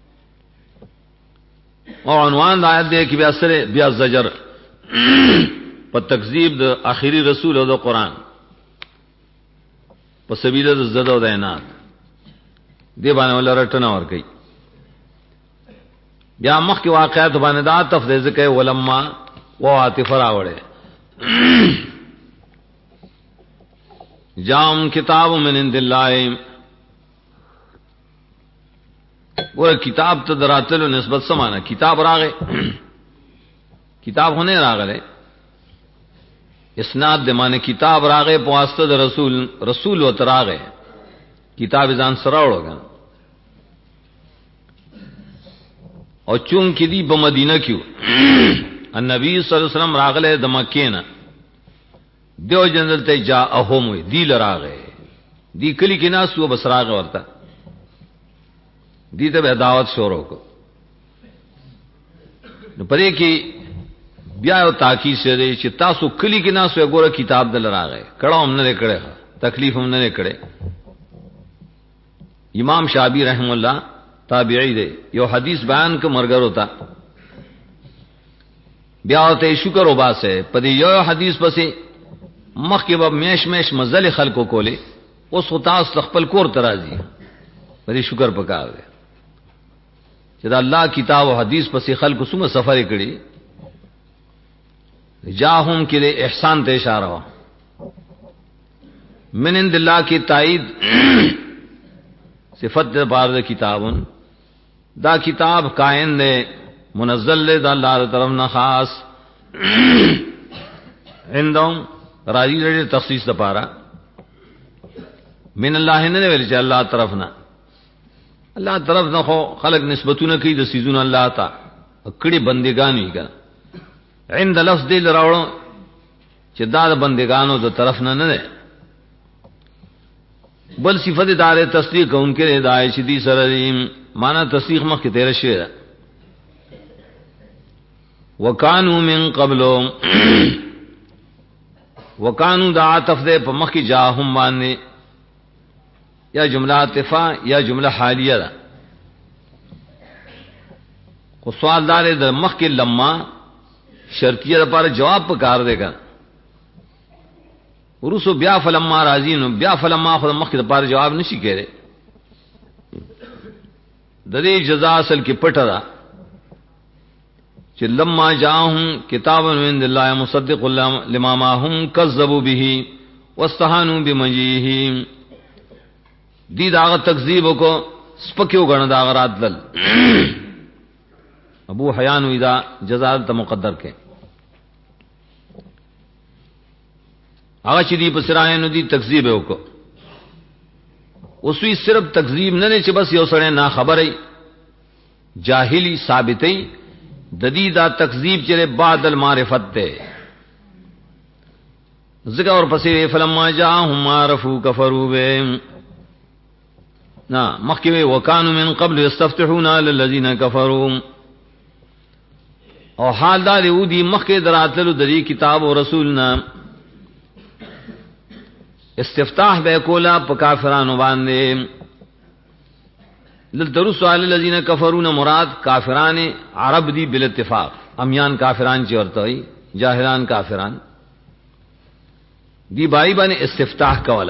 Speaker 2: او عنوان د آیت دی کې بیا سره بیا زجر په تکذیب د اخیری رسول او د قران په سبیل د زد او د عناد دی باندې ولرټنه ور کوي بیا مخ کې واقعات باندې دا تفصیل کوي ولما وعاطف راوړي جام کتاب من عند الله وہ کتاب ته دراتلو نسبت سمانا کتاب راغه کتاب ہونے راغله اسناد د معنی کتاب راغه په واسطه د رسول و تراغه کتاب ځان سره وړوګا او چون کې دی په مدینه کې النبي صلی الله علیه وسلم راغله د مکې نه دیو جنرال ته جاءهم دی لراغه دی کلی کې ناسو بسراغه ورته دی ته دعوت شروع کو نو پدې کې بیا یو تاکید شری چې تاسو کلی کې ناسو ګوره کتاب دل راغی کړه هم نه کړه تکلیف هم نه کړه امام شافعی رحم الله تابعی دی یو حدیث بیان کو مرګر ہوتا بیا ته شکر وباسه پدې یو حدیث پسې مخ کې به میش مزل خلکو کوله اوس خاص خپل کور ترازی پدې شکر پکار دی چې دا الله کتاب او حدیث پسې خلکو سمه سفر کړي جاهم کې احسان ته اشاره وا من عند الله کی تایید صفت د بار د کتابن دا کتاب کائن نے منزل له د الله طرف نه خاص عندهم راضی لري تخصیص لپاره من الله نه ویل چې الله طرف نه الله طرف نه خو خلق نسبتونه کوي د سيزونه الله تا کړي بندګانی کا عند لفظ دل راوړو چې دا د بندګانو د طرف نه نه بل صفت دار تصدیق اونکه هدايت شدي سره معنا تصدیق مخ کې تیر شي وکانو من قبل وکانو دا عطف دے په مخ کې جاهم باندې یا جمله عاطفه یا جمله حالیه ده خو سوال دار د مخ کې لما شرطیه لپاره جواب پکار دیګا ورسو بیا فلما راضین بیا فلما خو مخ کې لپاره جواب نشي کېره د دې جزاء اصل کې پټه ده چې لما جاءهم کتاب من الله مصدق لما معهم كذبوا به واستهانوا بمجيءه دی داغه تکذیب کو سپکیو غن دا غرات دل ابو حیان اذا جزاء ته مقدر کې هغه چې دی پسرای نو دی تکذیب وکړو اوسوی صرف تکذیب نه چې بس یو سره نا خبرې جاهلی ثابتې د دې دا تکذیب چې بعد المعرفت ته ذکر اور پسې فلما جاءهم عرفوا كفروا به نا مخکې وکانو من قبل يستفتحون على الذين كفروا او حال دا دی مخکې دراتلو د دې کتاب او رسولنا استفتاح به کولا په کافرانو باندې للدرس علی الذین کفرون مراد کافران عرب دی بل اتفاق امیان کافران چې ورته وي جاهلان کافران دی بای باندې استفتاح کولا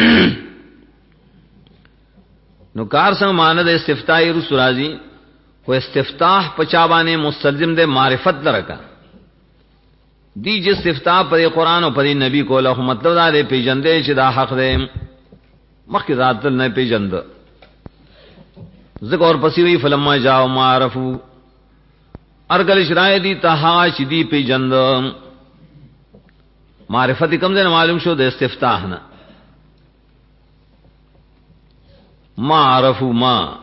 Speaker 2: نو کار سم معنی د استفتاح رسول راضی کو استفتاح پچا باندې مستلزم د معرفت لرکا دی جس استفتاح پر قرآن او پر نبی کو له مطلب دا دی پیجندې چې دا حق دی مخکې ذات نه پیجند ذکر اور پسی وی فلما جاء معرفو ارگل شرای دی تها چې دی پیجند معرفت کم دې معلوم شو د استفتاح نه ما عرفو ما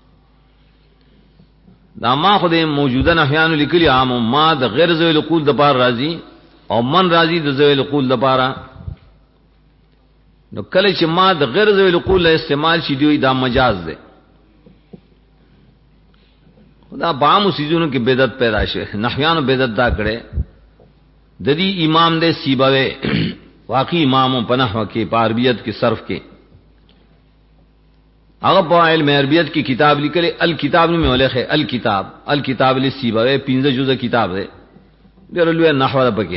Speaker 2: دا ما خو دې موجوده نحیانو لیکلی عام ما د غیر ذوی العقول د پار راضی او من راضی د ذوی العقول د پاره. نو کله چې ما د غیر ذوی العقول استعمال شي دی دا مجاز دی. خدا بام سيزونو کې بدعت پیدا شي. نحیانو بدعت دا کړي. د دې امام دې سیبوي واقعي امام په نحو کې په عربیت کې صرف کې هغه په علم عربیت کی کتاب لیکلې الکتاب میں ولخه الکتاب لسیبوی 15 جزء کتاب ده ډېر لوی نحو ده پکې.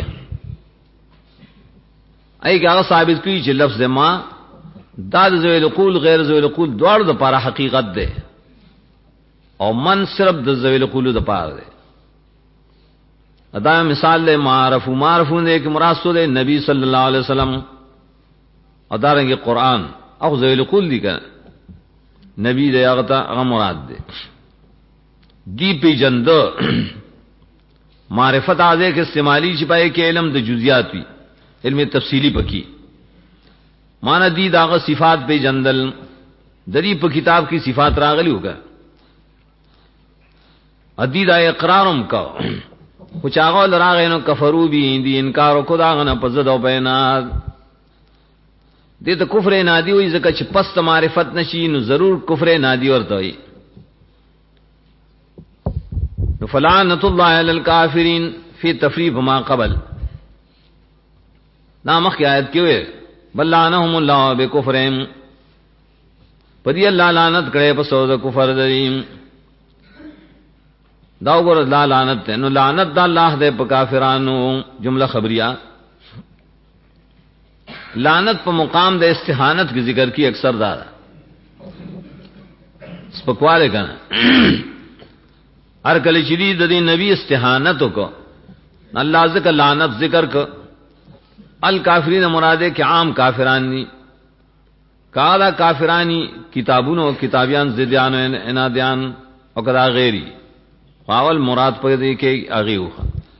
Speaker 2: ای هغه ثابت کوي چې لفظ ما دا ذوی العقول غیر ذوی العقول دوړ د لپاره حقیقت ده او من صرف د ذوی العقول د لپاره ده. ادا مثال له معرفون دې کې مراد سو ده نبی صلی الله علیه وسلم ادارنګ قرآن او ذوی العقول دي کنه نبی دے آغتا اغا مراد دے دی پی جند معرفت آدھے کہ استعمالی چپائے کہ علم دا جزیات بھی علم تفصیلی پکی مانا دی داغا صفات پی جندل دری پا کتاب کی صفات راغلی ہوگا ادی دا اقرارم کا کچھ آغا لراغینو کفرو بھی دی انکارو کد آغنا پزد و بینات دې ته کفر نادی وای زکه چې پس معرفت نشي نو ضرور کفر نادی ورته وي. نو فلعنت الله علی الکافرین فی تفریف ما قبل نامخ آیت کې وي بل لعنهم الله بکفرهم پدې الله لعنت کړي په سو د کفر دیم دا وګور الله لعنت نو لعنت د الله دې په کافرانو جمله خبریه لعنت په مقام د استهانت کی ذکر کی اکثر دار سپکواله کنه ہر کله چې د نبی استهانت کو الله ذکر لعنت ذکر کو الکافرین مراده کې عام کافران دي کالا کافرانی کتابونو کتابیان زدیان انادیان او کدا غیری اول مراد په دې کې اغي وخه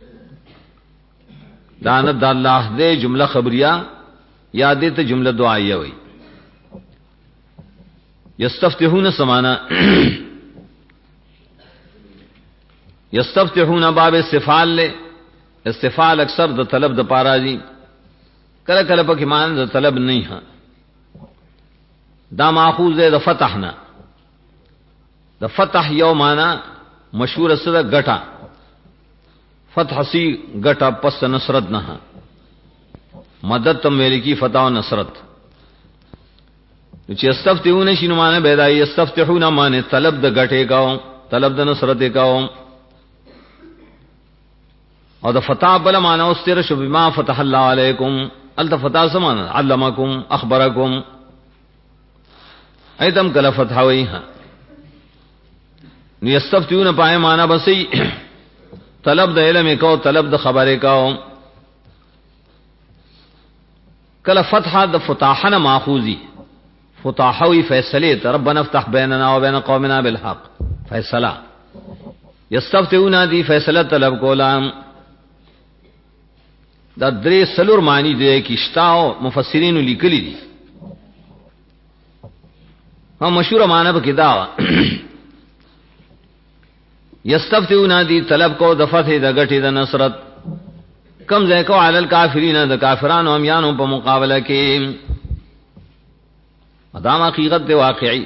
Speaker 2: لعنت د الله دې جمله خبریه یادې ته جمله دعائیه وي. یستفتحون سمانا یستفتحون باب استفعال له استفعال اکثر د طلب د پارا دي کله کله په کې مان د طلب نه ها دا ماخوذ ده د فتحنا د فتح یو معنا مشهور سره غټا فتح سی غټا پس نصرت نه مدد تم ویل کی فتح و نصرت چې استفتحون شنو معنی پیدای استفتحون معنی طلب د غټه کاو طلب د نصرت کاو او د فتح بل معنی استر شو بما فتح الله علیکم التفتح سمان علمکم اخبرکم ایتم کله فتح ویها نو استفتحون پای معنی بسی طلب د علم کاو طلب د خبره کاو کله فتح د فتاحنا ماخوذی فتاحوی فیصله ربنا افتح بیننا و بین قومنا بالحق فیصله یستفتحون دی فیصله طلب کولام دا درې سلور معنی دی کیشتاو مفسرین لیکلی دي هم مشهور معنی به کدا یستفتحون دی طلب کو د فتح د غټي د نصرت کم ځای کو علی الکافرین د کافرانو امیانو په مقابله کې ادم حقیقت دی واقعي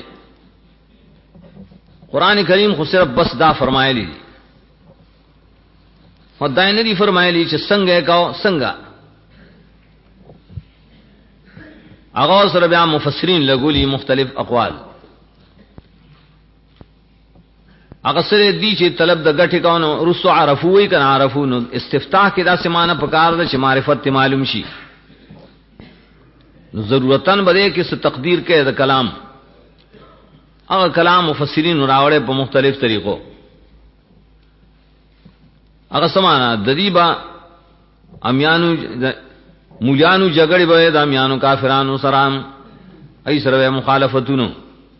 Speaker 2: قران کریم خو صرف بس دا فرمایلی خدای نه دی فرمایلی چې څنګه کو څنګه هغه سره بیا مفسرین لګولي مختلف اقوال هغه سره دی چې طلب د غټي کونو رسو عرفوي کنه عرفونو استفتاح کې دا سمانه پکار ده چې معرفت معلوم شي ضرورتن بده کې څه تقدیر کې د کلام هغه کلام مفسرین راوړې په مختلف طریقو هغه سمانه د دې با امیانو مولیانو جګړې به د امیانو کافرانو سره ای سره مخالفتونو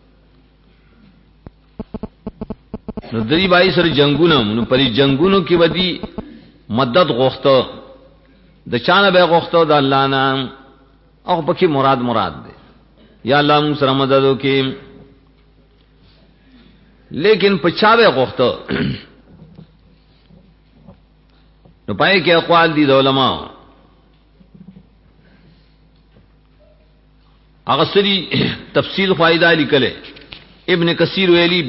Speaker 2: نو دری بای سره جنگونه نو پری جنگونو کې ودی مدد غوښته د چانه به غوښته د الله نام او پکې مراد ده یا الله موږ سره مدد وکي
Speaker 1: لیکن پچاوے غوخته نو پای کې اقوال دي د علماء هغه سری تفصیل فائدہ لیکله ابن کثیر ویلی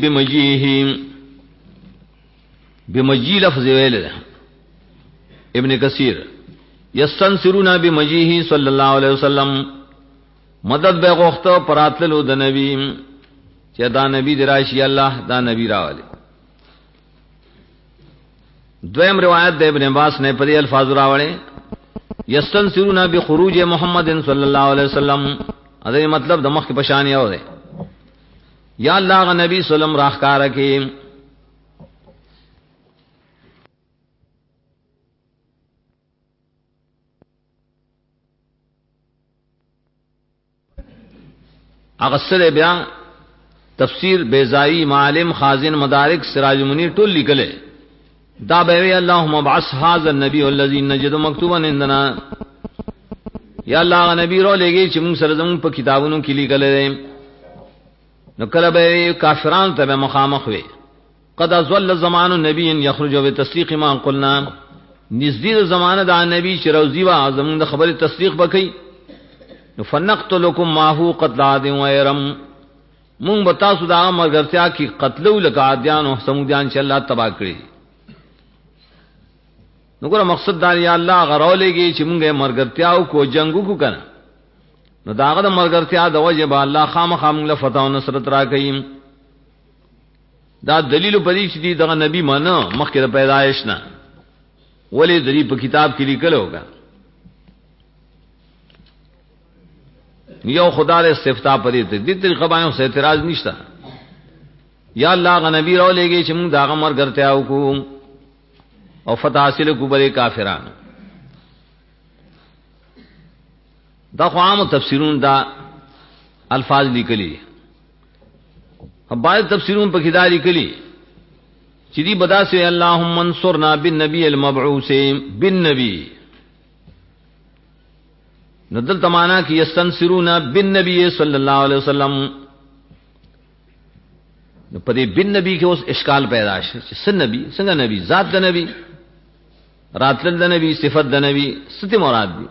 Speaker 1: بمجی لفظ ویل ابن کثیر یستنصرون بمجیه صلی الله علیه وسلم مدد به غوخته پراتلو د نبی چې دا نبی دراشي الله دا نبی راواله. دویم روایت د ابن عباس نے پر الفاظ راوړي یستنصرون بخروج محمد صلی الله علیه وسلم اده مطلب د مخ کې پشان یو دی یا الله غ نبی سلام راخکار کې اغسل بیا تفسیر بیزائی معالم خازن مدارک سراج منیر ټول لیکل دا به اللهم ابعث هذا النبي الذي نجد مكتوبا عندنا یا الله نبی رو لګي چې موږ سره زموږ په کتابونو کې لیکل دي نو کله به کافرانو ته مخامخ وي قد ازل زمان النبي يخرج بتصديق ما قلنا نزدید زمانه دا نبی چې روزي وا زموږ د خبره تصدیق وکړي نو فنقتلکم ما هو قتل عاد و ارم مونږ بتا سو دا مرګرتیا کی قتلو لقادیان او سمودیان چې الله تبا کړی نو ګره مقصد دا یا الله غرولېږي چې مونږه مرګرتیاو کو جنگو کو کنه نو داغه د مرګرتیا د وجه به الله خامخا مونږ له فتح او نصرت راکړي. دا دلیل پدې چې دی دغه نبی مانه مخکې د پیدایش نه ولې دلی په کتاب کې لیکل ہوگا یو خدا له استفتاء پدې ته دې طریقه باندې سه اعتراض نشته. یا الله غ نبی رو لګي چې مونږ داغه مرګرتیاو کو او فتح حاصل کو بلے کافران. دا عام تفسیرون دا الفاظ لیکلی اب بعض تفسیرون په کدا لیکلی چې دی بدا سے اللهم انصرنا بالنبي المبعوث بالنبي ندل تمانا کی یستنصرون بالنبي صلی الله علیه وسلم نو پدې بن نبی کې اوس اشکال پیدا شي چې سن نبی څنګه نبی ذات د نبی راتل د نبی صفت د نبی ست مراد دي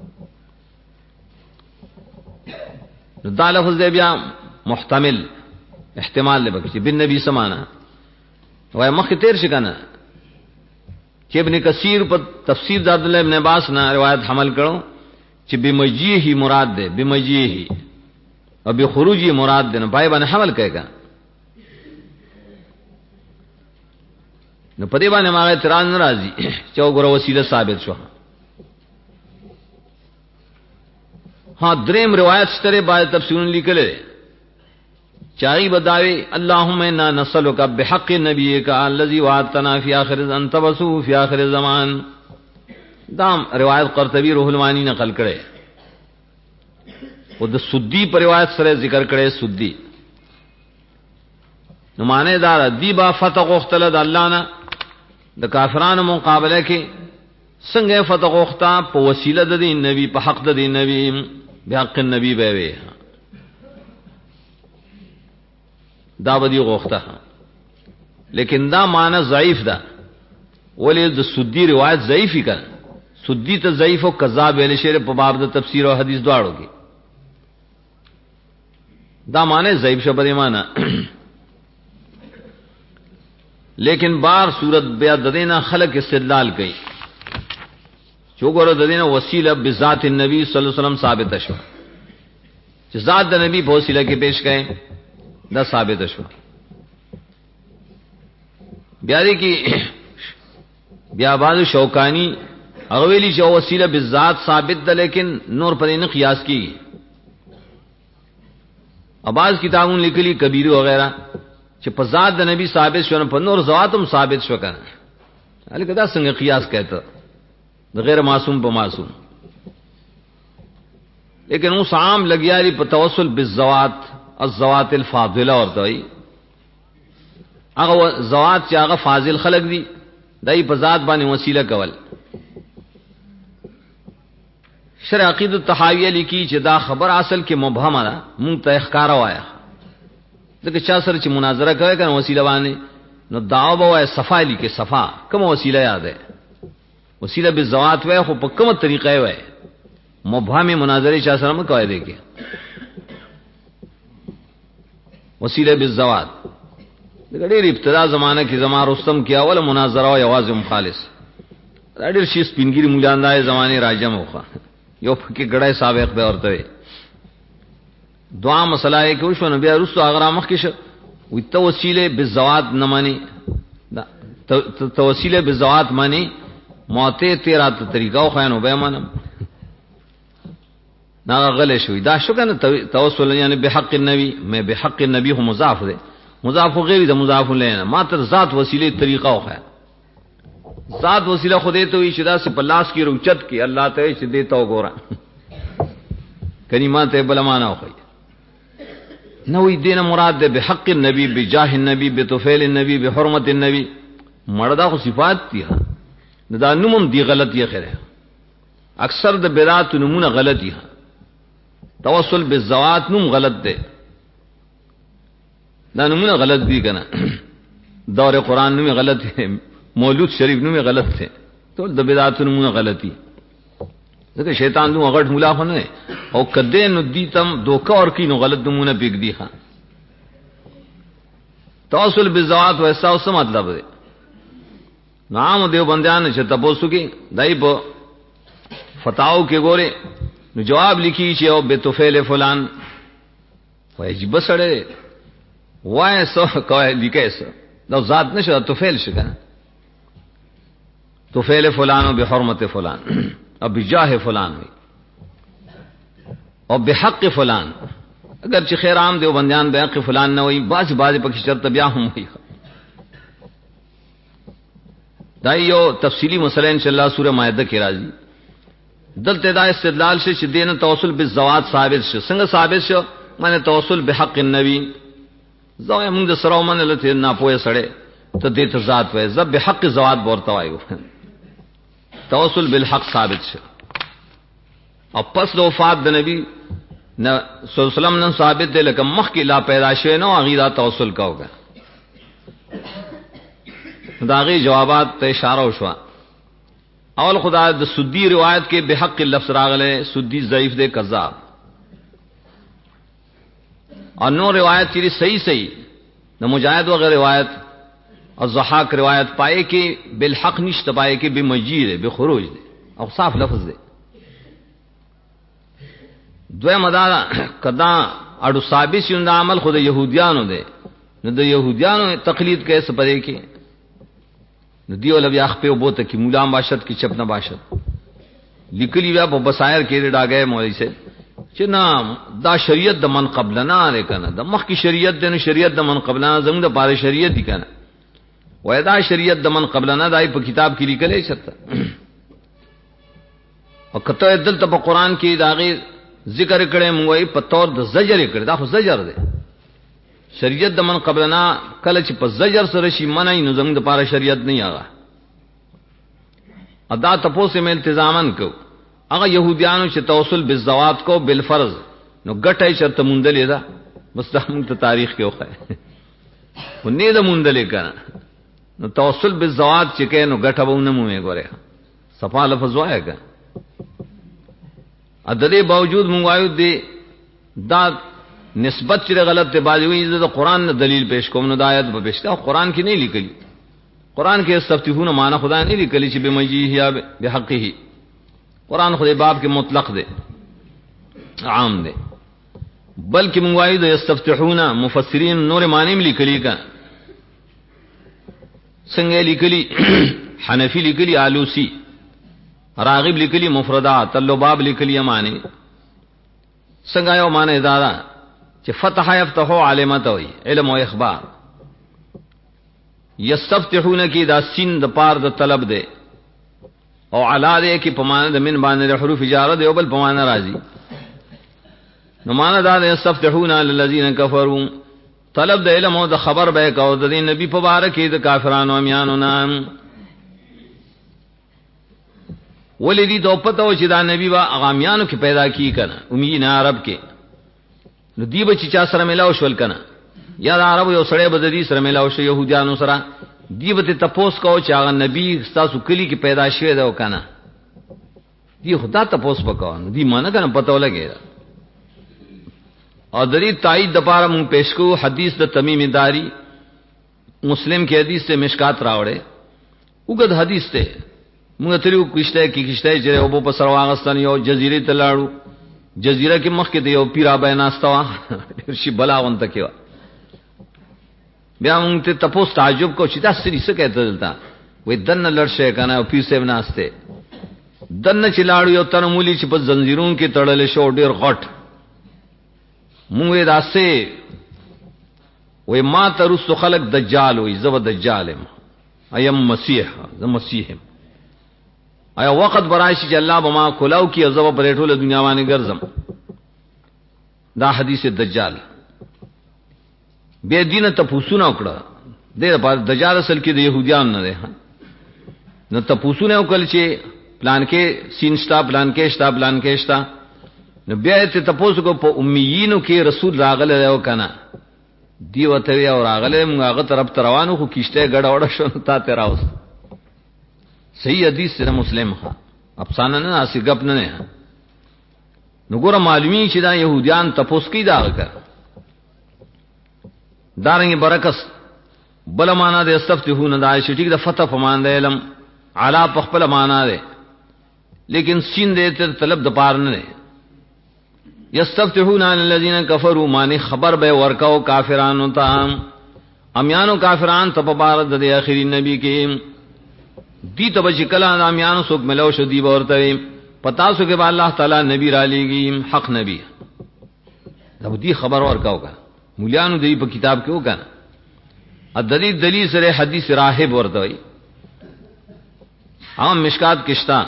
Speaker 1: نو دا لفظ دی بیا محتمل احتمال لبک چې بن نبی سمانا وای مخ تیر شي کنه چې ابن کثیر په تفسیر د عبد الله ابن عباس نه روایت حمل کړو چې بمجیه مراد ده بمجیه او بخروجی مراد ده نه پای باندې حمل کړه نو پدې باندې ما اعتراض ناراضي چې وګوره وسیله ثابت شو. ها دریم روایت ستره باندې تفسیرون لیکل چاہی بداوی اللهم انا نسألك بحق نبيك الذي وعدتنا في اخر ان تبسو في اخر الزمان. دام روایت قرطبی روح المانی نقل کړي او د سدی پر روایت سره ذکر کړي سدی نو معنی دار دی با فتح غختل د الله نه د کافرانو مقابله کې څنګه فتح غختا په وسیله د دین نبی په حق د دین نبی بحق النبی به وي دا بدی غختا لیکن دا معنی ضعیف ده ولې د سدی روایت ضعیفی کړه سدی ته ضعیف او کذاب ویل شعر په باب د تفسیر او حدیث دواړو کې دا معنی ضعیف شبه معنی لیکن بار صورت بیا ددینا خلق استدلال کئی چوگورو ددینا وسیلہ بذات النبی صلی اللہ علیہ وسلم ثابت شو چې ذات د نبی په وسیلہ کې پیش کړي دا ثابت شو. بیا دې کې بیا بعض شوکانی اغویلی چې وسیلہ بذات ثابت ده لیکن نور پر نه قیاس کی اباز کتابون لیکلی کبیر وغیرہ چې په ذات د نبی ثابت شونه په نور ذاتم ثابت شو کنه الکه دا څنګه قیاس کہتا د غیر معصوم په معصوم لیکن اوس عام لګیاري په توسل بالذوات الذوات الفاضله ورته وي هغه ذوات چې هغه فاضل خلق دي دای په ذات باندې وسیله کول. شرع عقیدۃ التحاویہ لیکي چې دا خبر اصل کې مبهم ده مونږ ته ښکارا وایا دغه چا سره چې مناظره کوي کنه وسیله باندې نو داو به صفا لیکي صفا کوم وسیله یاد ہے وسیله بالذات وای خو په کومه طریقې وای مبهم مناظره چا سره مکوای دی کې وسیله بالذات دغه ډېر ابتدا زمانہ کې زما رستم کې اوله مناظره او आवाज مخالص ډېر شي سپینګری مولاندای زمانه راجم وخه یو پکې ګړای سابق به ورته دعا مسله کې وشو نو بیا رسو اگر مخ کې شو وي توسیله بالذات نه مانی توسیله بالذات مانی موته تیرا طریقہ خو نه به مانم نا غلې شوې دا شو کنه توسل یعنی بحق النبی میں بحق النبی هو مضاف ده مضاف غیر د مضاف له ما تر ذات وسیله طریقہ خو ذات وسیله خدای ته وی شدا سے پلاس کی روچت کی الله ته چې دیتا وګورا کلمات بل معنا خو نو دین مراد ده بحق النبی بجاه النبی بتفعیل النبی بحرمت النبی مردا خو صفات دي دا نومم دی غلط یې خره اکثر د بدعات نمونه غلط دي توسل بالذات نوم غلط ده دا نمونه غلط دي کنه دور قران نوم غلط ہے مولود شریف نوم غلط ہے تو د بدعات نمونه غلطی ځکه شیطان نو غټ مولا خو نه او کده نو دی تم دوکا اور کی نو غلط نمونه پیګ دی ها توسل بالذات ویسا اوس مطلب ہے نام دیو بندیان چې تاسو کې دای په فتاو کې ګوره نو جواب لیکي چې او بتفعیل فلان واجب سره وای سو کوي لیکي سو دا ذات نشه تفعیل شګه تفعیل فلان او بحرمت فلان او بجاه فلان او بحق فلان اگر چې خیر عام دیو بندیان به حق فلان نه وي باز پکې شرط بیا هم وي دا یو تفصیلی مسئلہ انشاءاللہ سورہ مائدہ کی راضی دلته دا استدلال شي چې دین توسل بالذات ثابت شي څنګه ثابت شو معنی توسل بحق النبی زوی موږ د سره ومنه لته نه پوهه سره ته دې ته ذات وې زب بحق ذات ورته وایو توسل بالحق ثابت شو او پس د وفات د نبی نه صلی الله علیه وسلم نن ثابت دی لکه مخ کې لا پیدا شوی نو غیرا توسل کاوګه داغي جوابات ته اشاره وشو اول خدا د سدی روایت کې بحق لفظ راغله سدی ضعیف دے کذاب اور نو روایت چیری صحیح نہ مجاہد وغیرہ روایت اور ضحاک روایت پائے کہ بالحق نشت پائے کہ بمجید ہے بخروج دے اور صاف لفظ دے دوے مدار کدا اڑو ثابت شون عمل خود یہودیانو دے نو د یہودیانو تقلید کیسے پڑے کہ دیو لبی اخ په وبوته کی مولا باشد کی چپ نه باشد لیکلی بیا په بصائر کې ډاګه مولوی سے چې نام دا شریعت د من قبلنا نه کنه د مخ کی شریعت د شریعت د من قبلنا زموږ د پاره شریعت دي کنه وای دا شریعت د من قبلنا دای په کتاب کې لیکلې شته او کته دلته په قران کې داغه ذکر کړي موږ په تور د زجر کړي دا خو زجر دی شریعت د من قبلنا کله چې په زجر سره شي منای نو زموږ د پاره شریعت نه آغا ادا تپوسه مې التزامن کو هغه يهوديانو چې توسل بالذات کو بالفرض نو ګټه شرط مونډلې ده بس د موږ ته تاریخ کې وخه ونې د مونډلې کنه نو توسل بالذات چې کینو ګټه وونه مې ګوره صفا لفظ وایګه ا د دې باوجود مونږ وایو دي دا نسبت چې غلط ته باندې وي د قران نه دلیل پیش کوم نو د آیت په پېښته قران کې نه لیکلي قران کې استفتحون معنا خدای نه لیکلي چې بمجیه یا بحقه قران خدای باب کې مطلق دی عام دی بلکې موږ وایو د استفتحون مفسرین نور معنی لیکلي کا څنګه لیکلي حنفی لیکلي آلوسی راغب لیکلي مفردات اللباب لیکلي معنی څنګه یو معنی دا چې فتح یفتحو علامت وي علم او اخبار یستفتحون کی دا سین د پار د طلب ده او علا ده کی پمانه د من باندې حروف اجاره ده او بل پمانه راځي نو معنا دا ده یستفتحون للذین کفروا طلب د علم او د خبر به کو د نبی په باره کې د کافرانو امیانو نام ولدی دو پتو چې دا نبی وا اغامیانو کې پیدا کی کنه امین عرب کې نو دی بچی چا سره ملاو شول کنه
Speaker 2: یا عرب یو سړی بددي سره ملاو شو يهودانو سره دی به تپوس کو چې هغه نبی تاسو کلی کې پیدا شوی دا وکنه دی خدا تپوس وکاو دی مانه کنه پته ولګی او دری تایید د پاره مون پیش کو حدیث د تمیم داری مسلم کې حدیث سے مشکات راوړې وګد حدیث ته مونږ تریو کشته چې او په سر واغستان یو جزیره ته لاړو جزیره کې مخ کې دی یو پیرا بیناستوا ډیر شي بلاون تکوا بیا مونږ ته تپوس تعجب کو چې دا سری څه کېته دلته وې دنه لړشه کنه او پیر سیب ناشته دنه چې لاړو یو تن مولی چې په زنجیرون کې تړل شو ډیر غټ مونږه داسې وې ما ترست خلق دجال وې زو دجالم ایم مسیح ز مسیحم ایا وخت برایشی چې الله بما کولاو کی عذاب پر ټوله دنیا باندې ګرځم دا حدیث دجال به دینه ته پوسونه وکړه د دجال اصل کې د يهوديان نه ده نو ته پوسونه وکړل چې پلان کې سینستا پلان کې شتا نو بیا ته تاسو کو په امیینو کې رسول راغله یو کنه دی وته یو راغله موږ هغه طرف روانو خو کیشته ګډ وړه شو تا ته راوس صحیح حدیث سره مسلم ها افسانه نه اسی غپ نه نو ګور معلومی چې دا يهوديان تپوس کی دا کړ دارنګ برکس بل معنا د استفتحون د عائشہ ټیک د فتح فمان د علم علا په خپل معنا ده لیکن سین دې تر طلب د پار نه یستفتحون علی الذین کفروا معنی خبر به ورکاو کافرانو ته امیانو کافران ته په بار د اخرین نبی کې دی تب شکلا امیانو سوک ملو شو دی ورته پتا سو کې الله تعالی نبی را لېږي حق نبی دا دی خبر ورکاو کا مولیانو دی په کتاب کې وکړه ا دلیل سره حدیث راهب ورته وي عام مشکات کشتا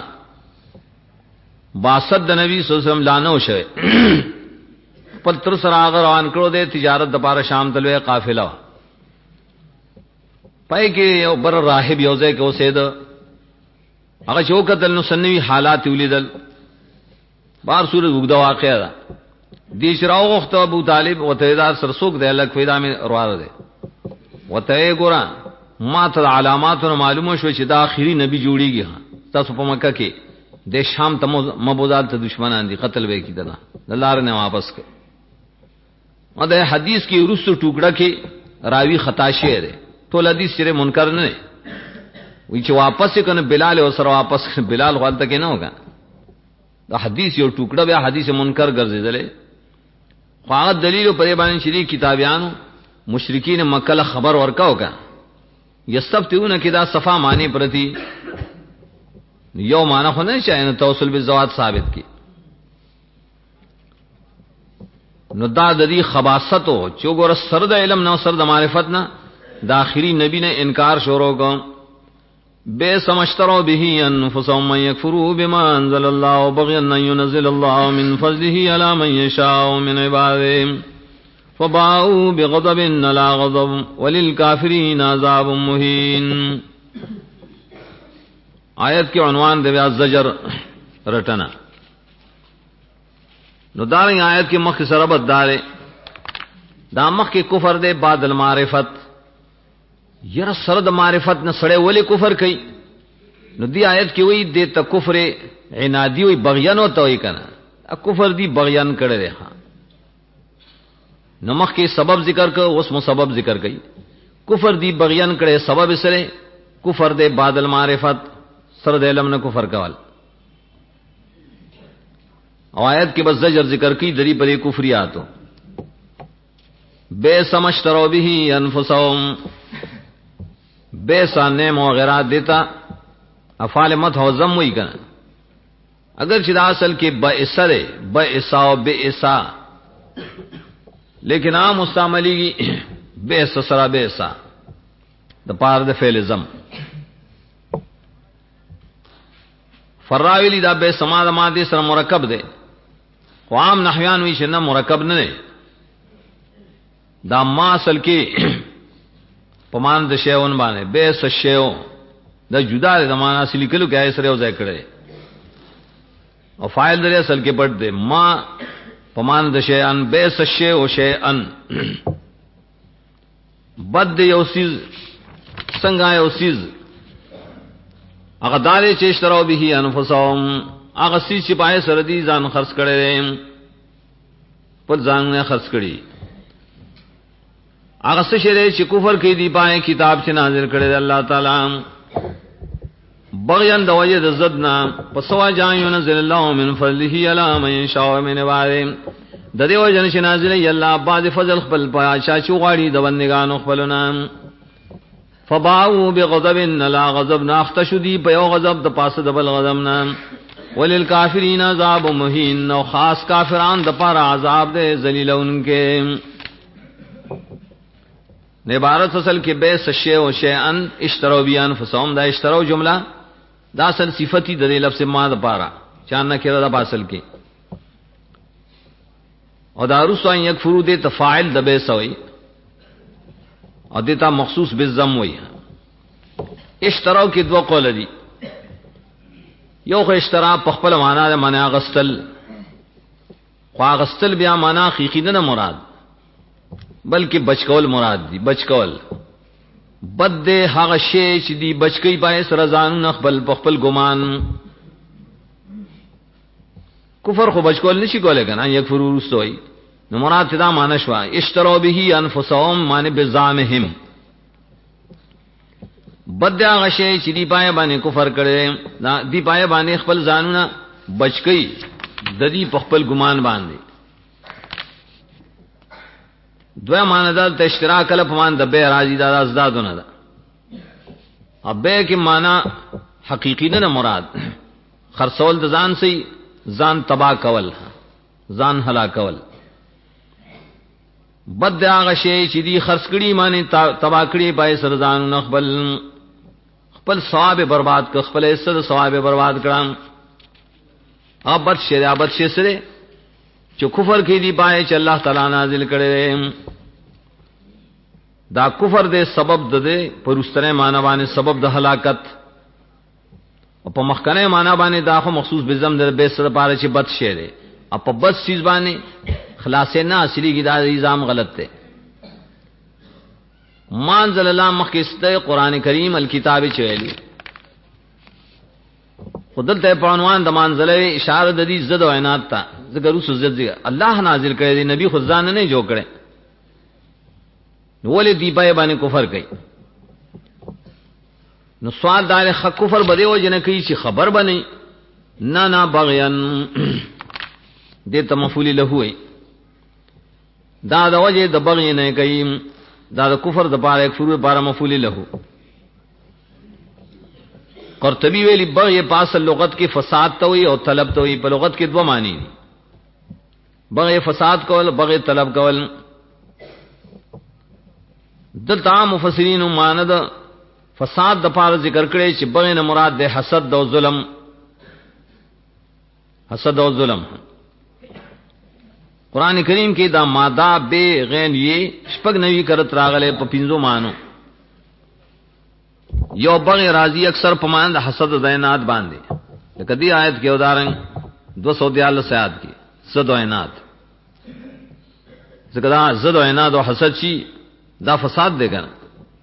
Speaker 2: باسد د نبی صلی الله علیه وسلم لانو شوه پر تر سره هغه روان کړو د تجارت د پاره شام تلوي قافله پای کې یو بر راهب یو ځای کې اوسېد هغه چوکتل نو سنوي حالات ولیدل بار سورې وګدا واقعا ده دې شراو وخت ابو طالب وتهدار سرسوک دی لک فیدا می روار ده وته ګورا ما ته علاماتونه معلومه شو چې دا اخیری نبی جوړیږي تاسو په مکه کې د شام ته مبودال ته دشمنان دي قتل وکي دنا لار نه واپس کړ او د حدیث کې ورسو ټوکړه کې راوی خطا شعر ده ټول حدیث سره منکر نه وي چې واپس کنه بلال او سره واپس بلال غلطه کې نه ہوگا دا حدیث یو ټوکړه بیا حدیث منکر ګرځیدل خو هغه دلیل په باندې شری کتابیانو مشرکین مکه خبر ورکاو کا یستفتون کدا صفا معنی پرتی یو معنی خو نه شاین توسل بالذات ثابت کی نو دا د دې خباستو چې ګور سر د علم نو سر د معرفت نه د اخري نبی نے انکار شروع کو بے سمشترو به انفسهم من يكفروا بما انزل الله بغيا ان ينزل الله من فضله على من يشاء من عباده فباءوا بغضب على غضب وللكافرين عذاب مهين آیت کی عنوان دی زجر رټنا نو دارنګ آیت کې مخ سره بداره دا مخ کې کفر دی بعد المعرفت یره سره د معرفت نه سړی ولی کفر کوي نو دی آیت کې وی د ته کفر عنادی وی بغیان وته وی کنه کفر دی بغیان کړي دی نو مخ کې سبب ذکر کو اوس مسبب ذکر کړي کفر دی بغیان کړي سبب سره کفر دی بعد المعرفت سره د علم نه کفر کول او آیت کې بس زجر ذکر کی دری پرې کفریاتو بے سمشترو به انفسهم بے سانم وغیرہ دیتا افعال مت ہو زم وی کنا اگر چې دا اصل کې بئسر بئسا او بئسا لیکن عام مستعملی کی بئس سرا بئسا د پار د فعل زم فراویلی دا بے سما د ماده سره مرکب ده قوام نحویان وی شنه مرکب نه ده دا ما اصل کې پمان د شیون باندې بیس شیو دا جدا ده معنا اصلي کلو کې سره یو ځای کړي او فاعل درې اصل کې پټ ده ما پمان د شیان بیس شیو شیئن بد یو سیز څنګه یو سیز هغه داري چې اشتراو به انفسهم هغه سیز چې پای سره دي ځان خرڅ کړي پر ځان نه خرڅ کړي هغه څه شری چې کفر کوي دی پای کتاب چې نازل کړي الله تعالی بغیان د وجه د زدنا پسوا جان ينزل الله من فضله على من يشاء من عباده د دې وجه چې نازل ی الله بعد فضل خپل پای چې غواړي د بندگانو خپلونه فباو بغضب لا غضب ناختشدي په یو غضب د پاسه د بل غضب نه وللکافرین عذاب مهین نو خاص کافران د پر عذاب دے ذلیلون کے عبارت اصل کې بے سشی او شیئن اشتروا بیان فسوم دا اشتروا جمله دا اصل صفتی د لفظ ما د پارا چانه کې دا اصل کې او دا رسو ان یکفرو دے تفاعل د بے سوی او دیتا مخصوص بالضم وی اشتراو کې دو قول دي یو خو اشترا په خپل معنا ده معنا غستل خو غستل بیا معنا حقیقی نه مراد بلکې بچکول مراد دي بچکول بد ده هغه شی چې دی بچکی پای سره ځان خپل خپل ګمان کفر خو بچکول نشي کولای کنه یک فرور سوی نو مراد دا معنا شو اشتروا به انفسهم معنی بزامهم بد هغه شی چې دی پای باندې کفر کړي دا دی پای باندې خپل ځانونه بچکی د دې په خپل ګمان باندې دوه معنی د اشتراک له پمان د به راضی دا ازدادونه ده ابه کې معنی حقیقی نه مراد خرڅول د ځان سي ځان تبا کول ځان هلاک کول بد هغه شی چې دی خرڅ کړي معنی تبا کړي پای سر ځان خپل خپل ثواب برباد ک خپل عزت ثواب برباد کړم ابد شریعت شی سره چې کفر کې دی پای چې الله تعالی نازل کړي دا کفر دے سبب دے پرستره معنی باندې سبب د هلاکت او په مخکنه معنی باندې دا خو مخصوص بزم د به سره پاره چې بد شی دی او په بد چیز باندې خلاصې نه اصلي کی دا نظام غلط دی مانزل الله مخکسته قران کریم الکتاب چویلی خدلته په عنوان د مانزله اشاره د دې زد او عنایت ته ذکر اوس زد الله نازل کړی دی نبی خود ځان نه جوړ کړي ولې دی پای باندې کفر کوي نو سوال دار حق کفر بده و جن کوي چې خبر بنئ نه بغیان دې ته مفعول له وي دا د وجه د بغی نه کوي دا د کفر د پاره کفر لپاره مفعول له قرطبی ویلی بغی پاس لغت کې فساد ته وي او طلب ته وي په لغت کې دوه معنی بغی فساد کول بغی طلب کول دلته مفسرین ماند فساد د پاره ذکر کړي چې بغی نه مراد ده حسد او ظلم حسد او ظلم قران کریم کې دا ماده به غین یې شپږ نوی کرت راغله په پینځو مانو یو بغی راضی اکثر په مان د حسد دینات باندې لکه دی آیت کې ودارن 242 آیات کې صد دینات ځکه دا زد دینات او حسد شي دا فساد دی کنه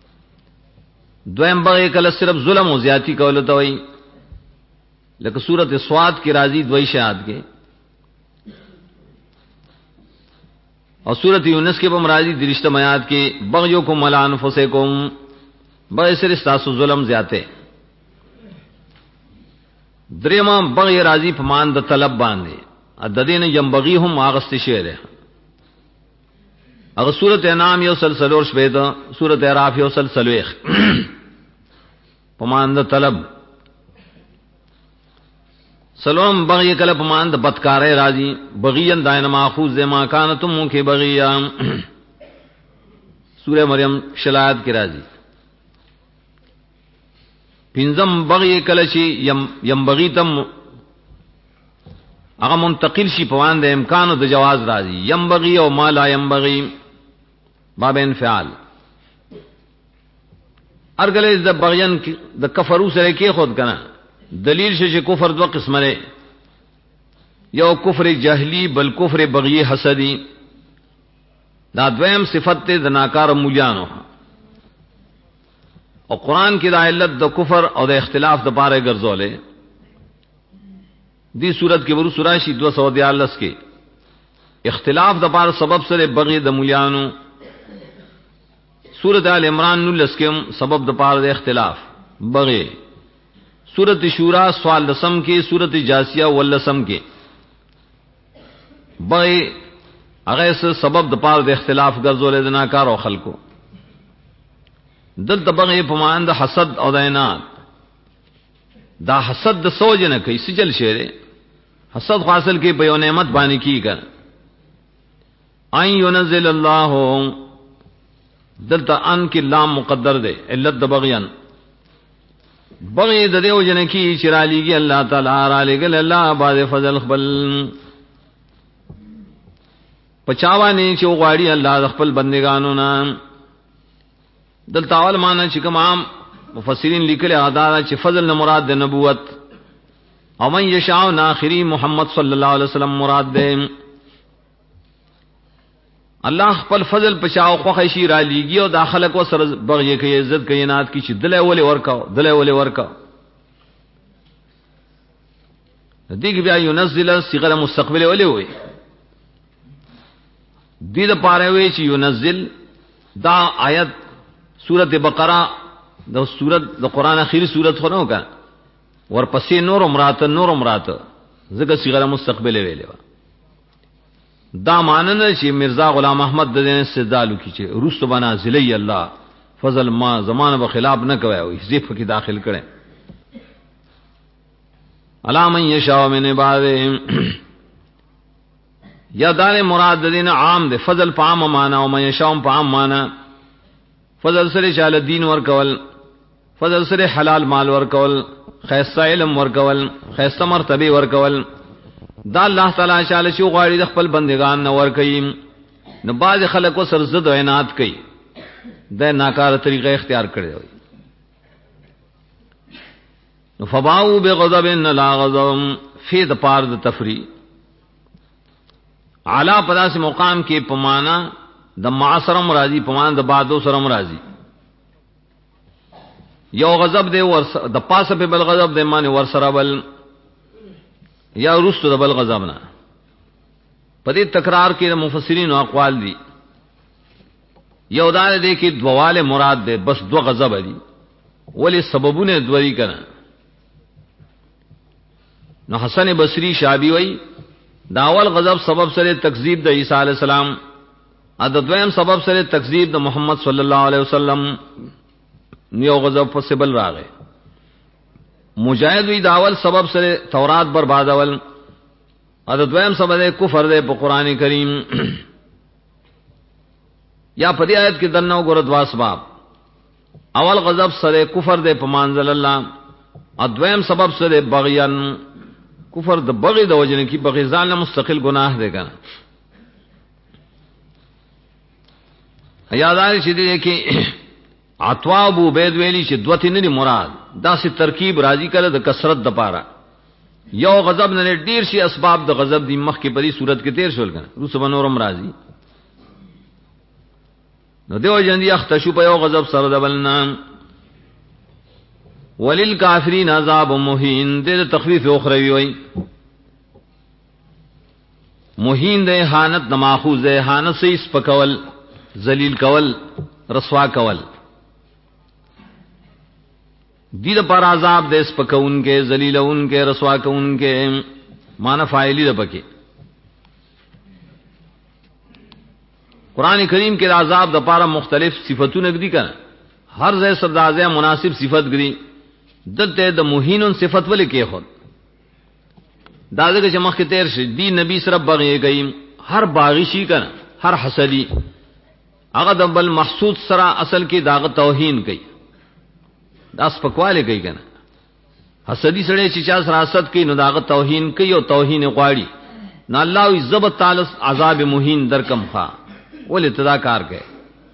Speaker 2: دویم بغی کله صرف ظلم او زیاتی کول ته وای لکه سورۃ سواد کی راضی دوی شهادت کې اور سورۃ یونس کې په راضی درشتہ میات کې بغیکم علی انفسکم بغی سر استاسو ظلم زیاته درېما بغی راضی په مان د طلب باندې د دین ینبغي هم اغست شعر اگر سورۃ انعام یو سلسلور شبیدا سورۃ اعراف یو سلسلوخ پمان د طلب سلام بغی کله پمان د بدکارې راضی بغیان داین ماخوذ ما کانتم کې بغیا سورہ مریم شلات کې راضی پنځم بغی کله چې یم بغی تم هغه منتقل شي پوان د امکان د جواز راضی یم بغی او ما لا یم بغی باب انفعال ارګلې د بغیان د کفرو سره کې خود کنه دلیل شې چې کفر دو قسمه لري یو کفر جهلی بل کفر بغی حسدی دا دویم صفت د ناکار مولیانو
Speaker 1: او قرآن کی دا علت دا کفر او دا اختلاف دا پارے گرزولے دی صورت کے برو سراشی 242 کے اختلاف دا پار سبب سرے بغی دا مولیانو سورت آل عمران 19 کے سبب دا پار دا اختلاف بغی سورت شورا سوال لسم کے سورت جاسیہ واللسم کے بغی اغیس سبب دا پار دا اختلاف گرزولے دا ناکار و خلقو دل تبغی پمان دا حسد او دا اناد دا حسد دا سوجنہ کئی سجل شیرے حسد خاصل کی پیو نعمت بانی کی کر این ینزل اللہ دلتا ان کی لام مقدر دے علت دا بغیان بغی دا دیو جنہ کی چرالی گی اللہ تعالی رالی گل اللہ بعد فضل خبل پچاوانی چو غاڑی اللہ دا خبل بندگانو نام دلتا اول مانا چکم عام مفسرین لکل آدارا چی فضل مراد دے نبوت او من یشاء ناخری محمد صلی اللہ علیہ وسلم مراد دے اللہ خپل فضل پچاو خوخشی را لیگی او داخل کو سر بغی کی عزت کی نات کی چی دلے ولی ورکاو دیکھ بیا ینزل صیغہ مستقبل ولی ہوئی دید پارے ہوئی چی ینزل دا آیت سورت بقرہ دا سورت دا قرآن اخیری سورت خونو کا ور پسی نور امرات ذکر صیغہ مستقبل ویلے دا مانن چی مرزا غلام احمد دین استدلالو کی چی رست بنا ذلی اللہ فضل ما زمان بخلاف نہ کوي او حذف کی داخل کریں الا من یشاء من عباده یا دار مراد دین عام دے فضل پام مانا او من یشاء پام مانا فضل سره چاله دین ور کول فضل سره حلال مال ور کول خیسته علم ور کول خیسته مرتبه ور کول دا اللہ تعالی چاله شو غاړي د خپل بندگان نو ور کوي نو باز خلق کو سر زد عنایت کوي د ناکار طریقې اختیار کړی وي نو فباو بغضب لا غضب فی د پار د تفری اعلی پداس مقام کې پمانا د معاصرم راضی پمان د بعدو سرم راضی یو غضب دے ور د پاسه په بل غضب دے معنی ور سره بل یا رست د بل غضب نه پدې تکرار کې مفسرین او اقوال دي یو دا دے کې دواله مراد دے بس دو غضب دي ولی سببونه دوی کنه نو حسن بصری شابی وای داول غضب سبب سره تکذیب د عیسی علی السلام ادویم سبب سره تکذیب د محمد صلی اللہ علیہ وسلم نیو غضب پسبل راغے مجاہد وی داول سبب سره تورات بربادول ادویم سبب کفر دے په قران کریم یا پدی آیت کې دنو ګردوا اسباب اول غضب سره کفر دے په منزل الله ادویم سبب سره بغیان کفر د بغی د وجنه کی بغی ځان مستقل گناہ دے کنه یادار چې دې کې عطوا ابو عبید ویلی چې دوتی نه مراد دا سي ترکیب راضی کړه د کثرت د پاره یو غضب نه ډیر شي اسباب د غضب دی مخ کې پری صورت کې تیر شول کنه روس بنورم راضی نو دیو جندي اختشو په یو غضب سره د بلنا وللکافرین عذاب مهین دې تخفیف اخروی وای مهین د اهانت د ماخوذ اهانت سے سپکول ذلیل کول رسوا کول دید پر عذاب دیس پکون کے ذلیل ان کے رسوا کون کے معنی فاعلی د پکې قران کریم کے عذاب د پارا مختلف صفاتونه دي کنه ہر ځای سردازه مناسب صفت غري دته د موهینون صفت ولې کې خود داغه چې مخ کې تیر شي دی نبی سره بغي گئی ہر باغی شي کنه ہر حسدی هغه د بل محسود سره اصل کې داغه توهین کوي داس پکواله کوي کنه حسدی سره چې چا سره حسد کوي نو داغه توهین کوي او توهین غواړي نو الله عز وجل عذاب مهین درکم خا ول ابتدا کار کوي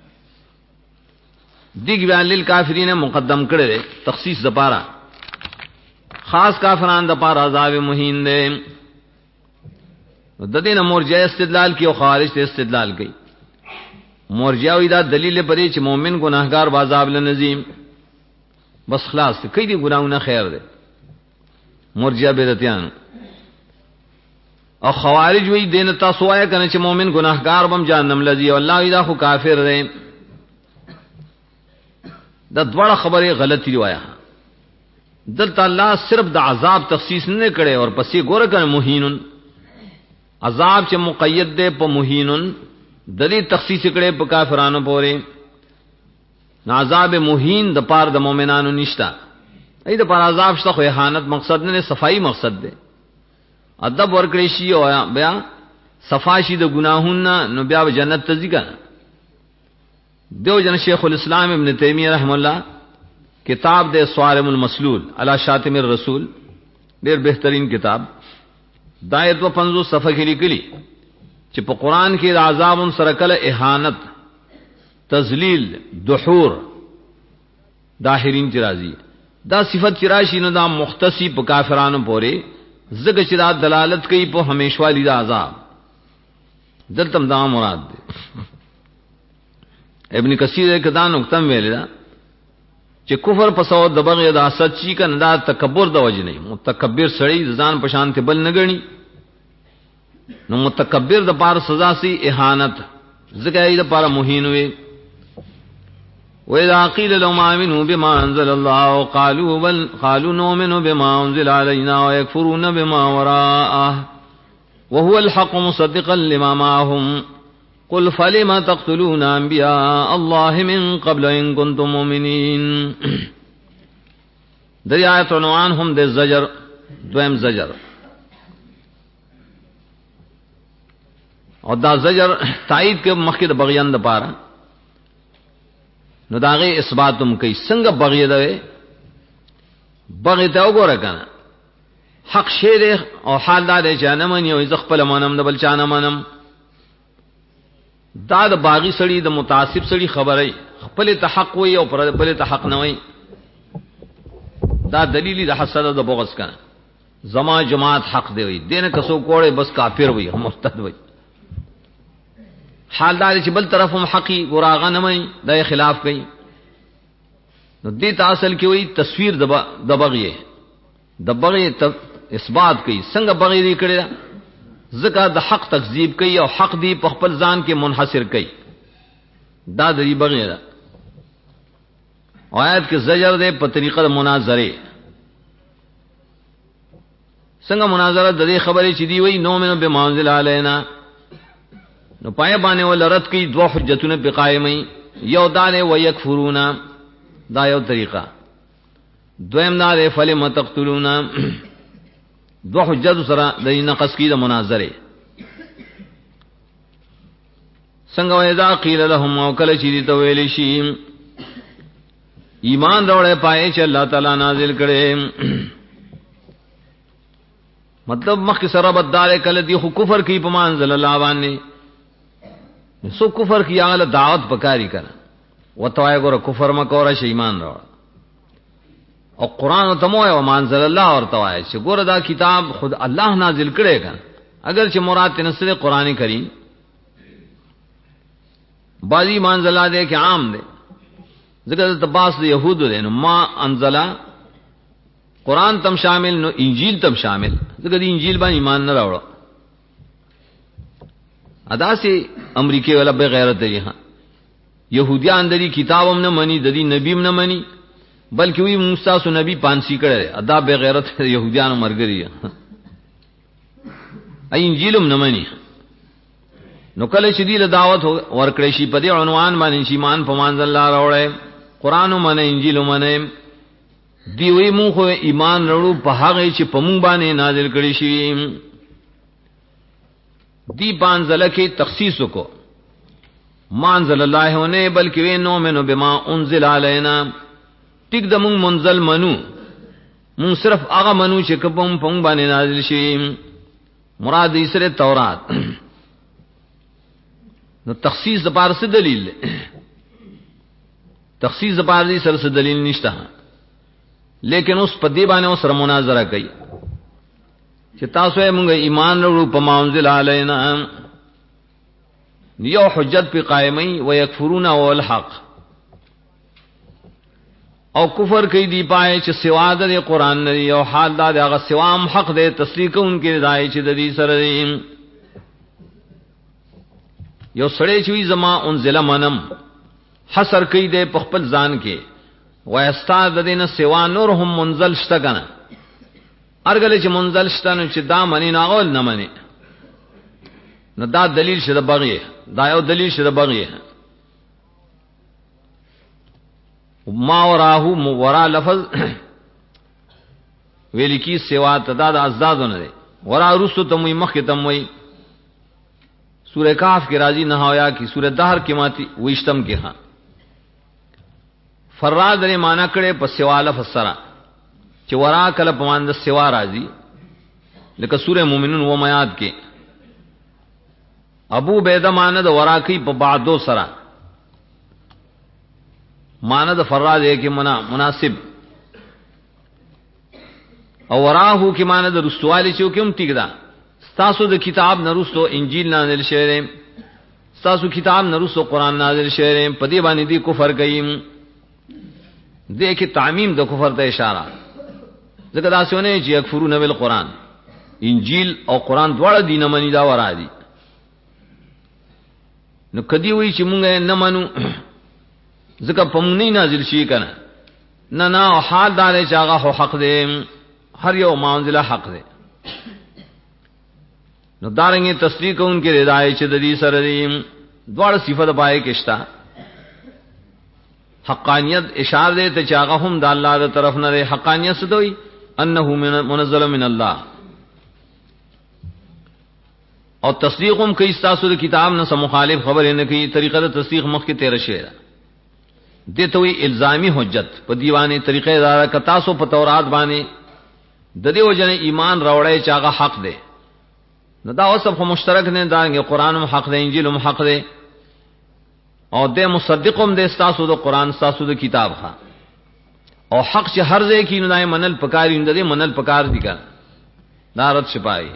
Speaker 1: دیګ بیان للکافرین مقدم کړي تخصیص دپاره خاص کافرانو دپاره عذاب مهین ده د دې نه مرجئه استدلال کوي او خارج ته استدلال کوي مرجئه دا دلیل پرې چې مؤمن ګناهګار عذاب لنظیم
Speaker 2: بس خلاص کئی دی گناہونه خیر دے مرجئه بدعتیان او خوارج وی دین تاسو آیا کنه چې مؤمن گناہگار بم جهنم لذي والله اذا خو کافر دی دا دوړه خبره غلطی وایا دلته الله صرف د عذاب تخصیص نه کړي اور پسې ګوره کنه مهینن عذاب چې مقید دی په مهینن د دې تخصیص کړي په کافرانو پورې عذاب مهین د پار د مؤمنانو نشتا ای د پار عذاب شته خو اهانت مقصد نه صفائی مقصد دی ادب ورکړی شي او بیا صفاشي د ګناهونو نو بیا جنت ته ځي کنه دیو جن شیخ الاسلام ابن تیمیہ رحم الله کتاب دے صارم المسلول علی شاتم الرسول ډیر بهترین کتاب دایت و 50 صفحه کې لیکلي چې په قران کې د عذاب سره کله اهانت تذلیل دحور داهرین چرازی دا صفت چراشی نو دا مختصی په کافرانو پورې زګ چې دا دلالت کوي په همیشوالی دا عذاب دلته دا مراد دی ابن کثیر کدا نقطه ویل دا چې کفر په سو د بغي دا سچی کنه دا تکبر د وجه نه متکبر سړی ځان په شان ته بل نه غني نو متکبر د پار سزا سي اهانت زګای د پار موهین وي وَإِذَا قِيلَ لَهُمْ آمِنُوا بِمَا أَنزَلَ اللَّهُ قَالُوا نُؤْمِنُ بِمَا أُنزِلَ عَلَيْنَا وَيَكْفُرُونَ بِمَا وَرَاءَهُ وَهُوَ الْحَقُّ مُصَدِّقًا لِمَا مَعَهُمْ قُلْ فَلِمَ تَقْتُلُونَ أَنبِيَاءَ اللَّهِ مِن قَبْلَ إِن كُنتُم مُّؤْمِنِينَ دې آیت عنوان هم د زجر دویم زجر او دا زجر تایید کې مخکې د بغیان د پاره نو داغه اثباتم کوي څنګه بغي ده بغي ته وګوره کنه حق شی او حال دا دی چې نه مني او خپل منم د بل چانه منم دا د باغی سړی د متعصب سړی خبره خپل ته حق وي او پر بل ته حق نه وي دا دلیلی د حسد او د بغض کنه زما جماعت حق دی وي دینه کسو کوړې بس کافر وي مرتد وي حال دا چې بل طرف هم حقي ګراغه نه مې د خلاف کوي نو دې تاصل کې وي تصویر د بغي اثبات کوي څنګه بغي دې کړی ځکه د حق تکذیب کوي او حق دی په خپل ځان کې منحصر کوي دا د دې بغي ده آیات کې زجر ده په طریقه د مناظره څنګه مناظره د دې خبرې چې دی وي نو منو به منزل علینا نو پای باندې ول رد کی دو حجتونه په قائمي یو دانه و یکفرونا دا یو طریقہ دویم دانه فلم تقتلون دو حجت سره د نقص کی د مناظره څنګه وایذا قیل لهم او کله چې ته ویل شي ایمان راوړې پای چې الله تعالی نازل کړي مطلب مخ سره بداله کله دی خو کفر کی په منزل الله باندې سو کفر کی اعلی دعوت پکاری کړه وتوای ګور کفر مکور شي ایمان راوړ او قران ته مو او منزل الله اور توای چې ګور دا کتاب خود الله نازل کړي کړه اگر چې مراد تنسل قرآنی کریم بازی منزل الله دې کې عام دي ذکر تباس یہود دے نو ما انزلا قرآن تم شامل نو انجیل تم شامل ذکر انجیل باندې ایمان نه راوړو ادا سے امریکای والا بے غیرت دی ہاں یہودیان دری کتابم نه منی ددی نبیم نه منی بلکې وی موسی سو نبی پانسی کړه ادا بے غیرت یہودیان مرګری ای انجیلم نه منی نو کله چې دی له دعوت ورکړې شي په دې عنوان باندې چې ایمان په منزل الله راوړې قران منه انجیل منه دی وی مونږ ایمان وروړو په هغه چې په مونږ باندې نازل کړي شي دی بانزله کې تخصیص کو منزل الله هونه بلکې نو منو بما انزل علینا ټیک د مونږ منزل منو مونږ صرف هغه منو چې کوم په مونږ باندې نازل شي مراد یې سره تورات نو تخصیص د پارس دلیل تخصیص د پارس سره دلیل نشته لیکن اوس په دی باندې سره مناظره کوي چې تاسو یې مونږ ایمان وروړو په منزل علینا یو حجت په قائمي و یکفرون والحق
Speaker 1: او کفر کوي دی پای چې سوا د قران نه او حال دا هغه سوام حق دې تصدیق کوونکې دای چې د دې سره دی یو سړی چې زما انزل منم حسر کوي دې په خپل ځان کې و استاد دینه سوا نور هم منزل شته کنه ارګل چې منزل شته نو چې دا منی ناغول نه منی نو دا دلیل شته بغي دا یو دلیل شته بغي ما وراهو ورا لفظ ویل کی سوا تدا د ازدادونه دي ورا رسو تم مخ تم وي سورہ کاف کی راضی نہ ہویا کی سورہ دہر کی ماتی وشتم کی ہاں فراد نے مانا کڑے په سوا لفظ سرا چې ورا کله پمان د سوا راضی لکه سورہ مومنون و میاد کې ابو بیدہ ماند ورا کی په بعدو سرا ماند فراد ہے کہ مناسب او وراہو کی ماند رسوالی چو کیم ٹھیک دا ستاسو د کتاب نرستو انجیل نازل شعرم ستاسو کتاب نرستو قرآن نازل شعرم پدی بانی دی کفر کئیم دیکھ تعمیم د کفر ته اشاره ذکر داسونه چې یکفرون بالقرآن انجیل او قرآن دواړه دینه منی دا ورا دي نو کدی وی چې مونږ نه منو ذکر پمنی نازل شي کنه نه نه حال دار چې هغه حق دی هر یو منزله حق دی نو دارنګه تصدیق اون کې ہدایت چې د دې سره دی دواړه صفات پای کې شتا حقانیت اشاره ده ته چې هغه هم د الله تر طرف نه دی حقانیت څه دوی انه منزل من الله او تصدیقهم کوي تاسو د کتاب نه سم مخالف خبر نه کوي طریقه د تصدیق مخ کې 13 شعر دته وی الزامی حجت په دیوانه طریقې دارا کتا سو په تورات باندې د دې وجنه ایمان راوړی چې هغه حق دی نو دا اوس په مشترک نه دا قرآن هم حق دی انجیل هم حق دی او د مصدقم د استاسو د قرآن استاسو د کتاب ها او حق چې هر ځای کې نه منل پکاري اند دې منل پکار دي کا دارت شپای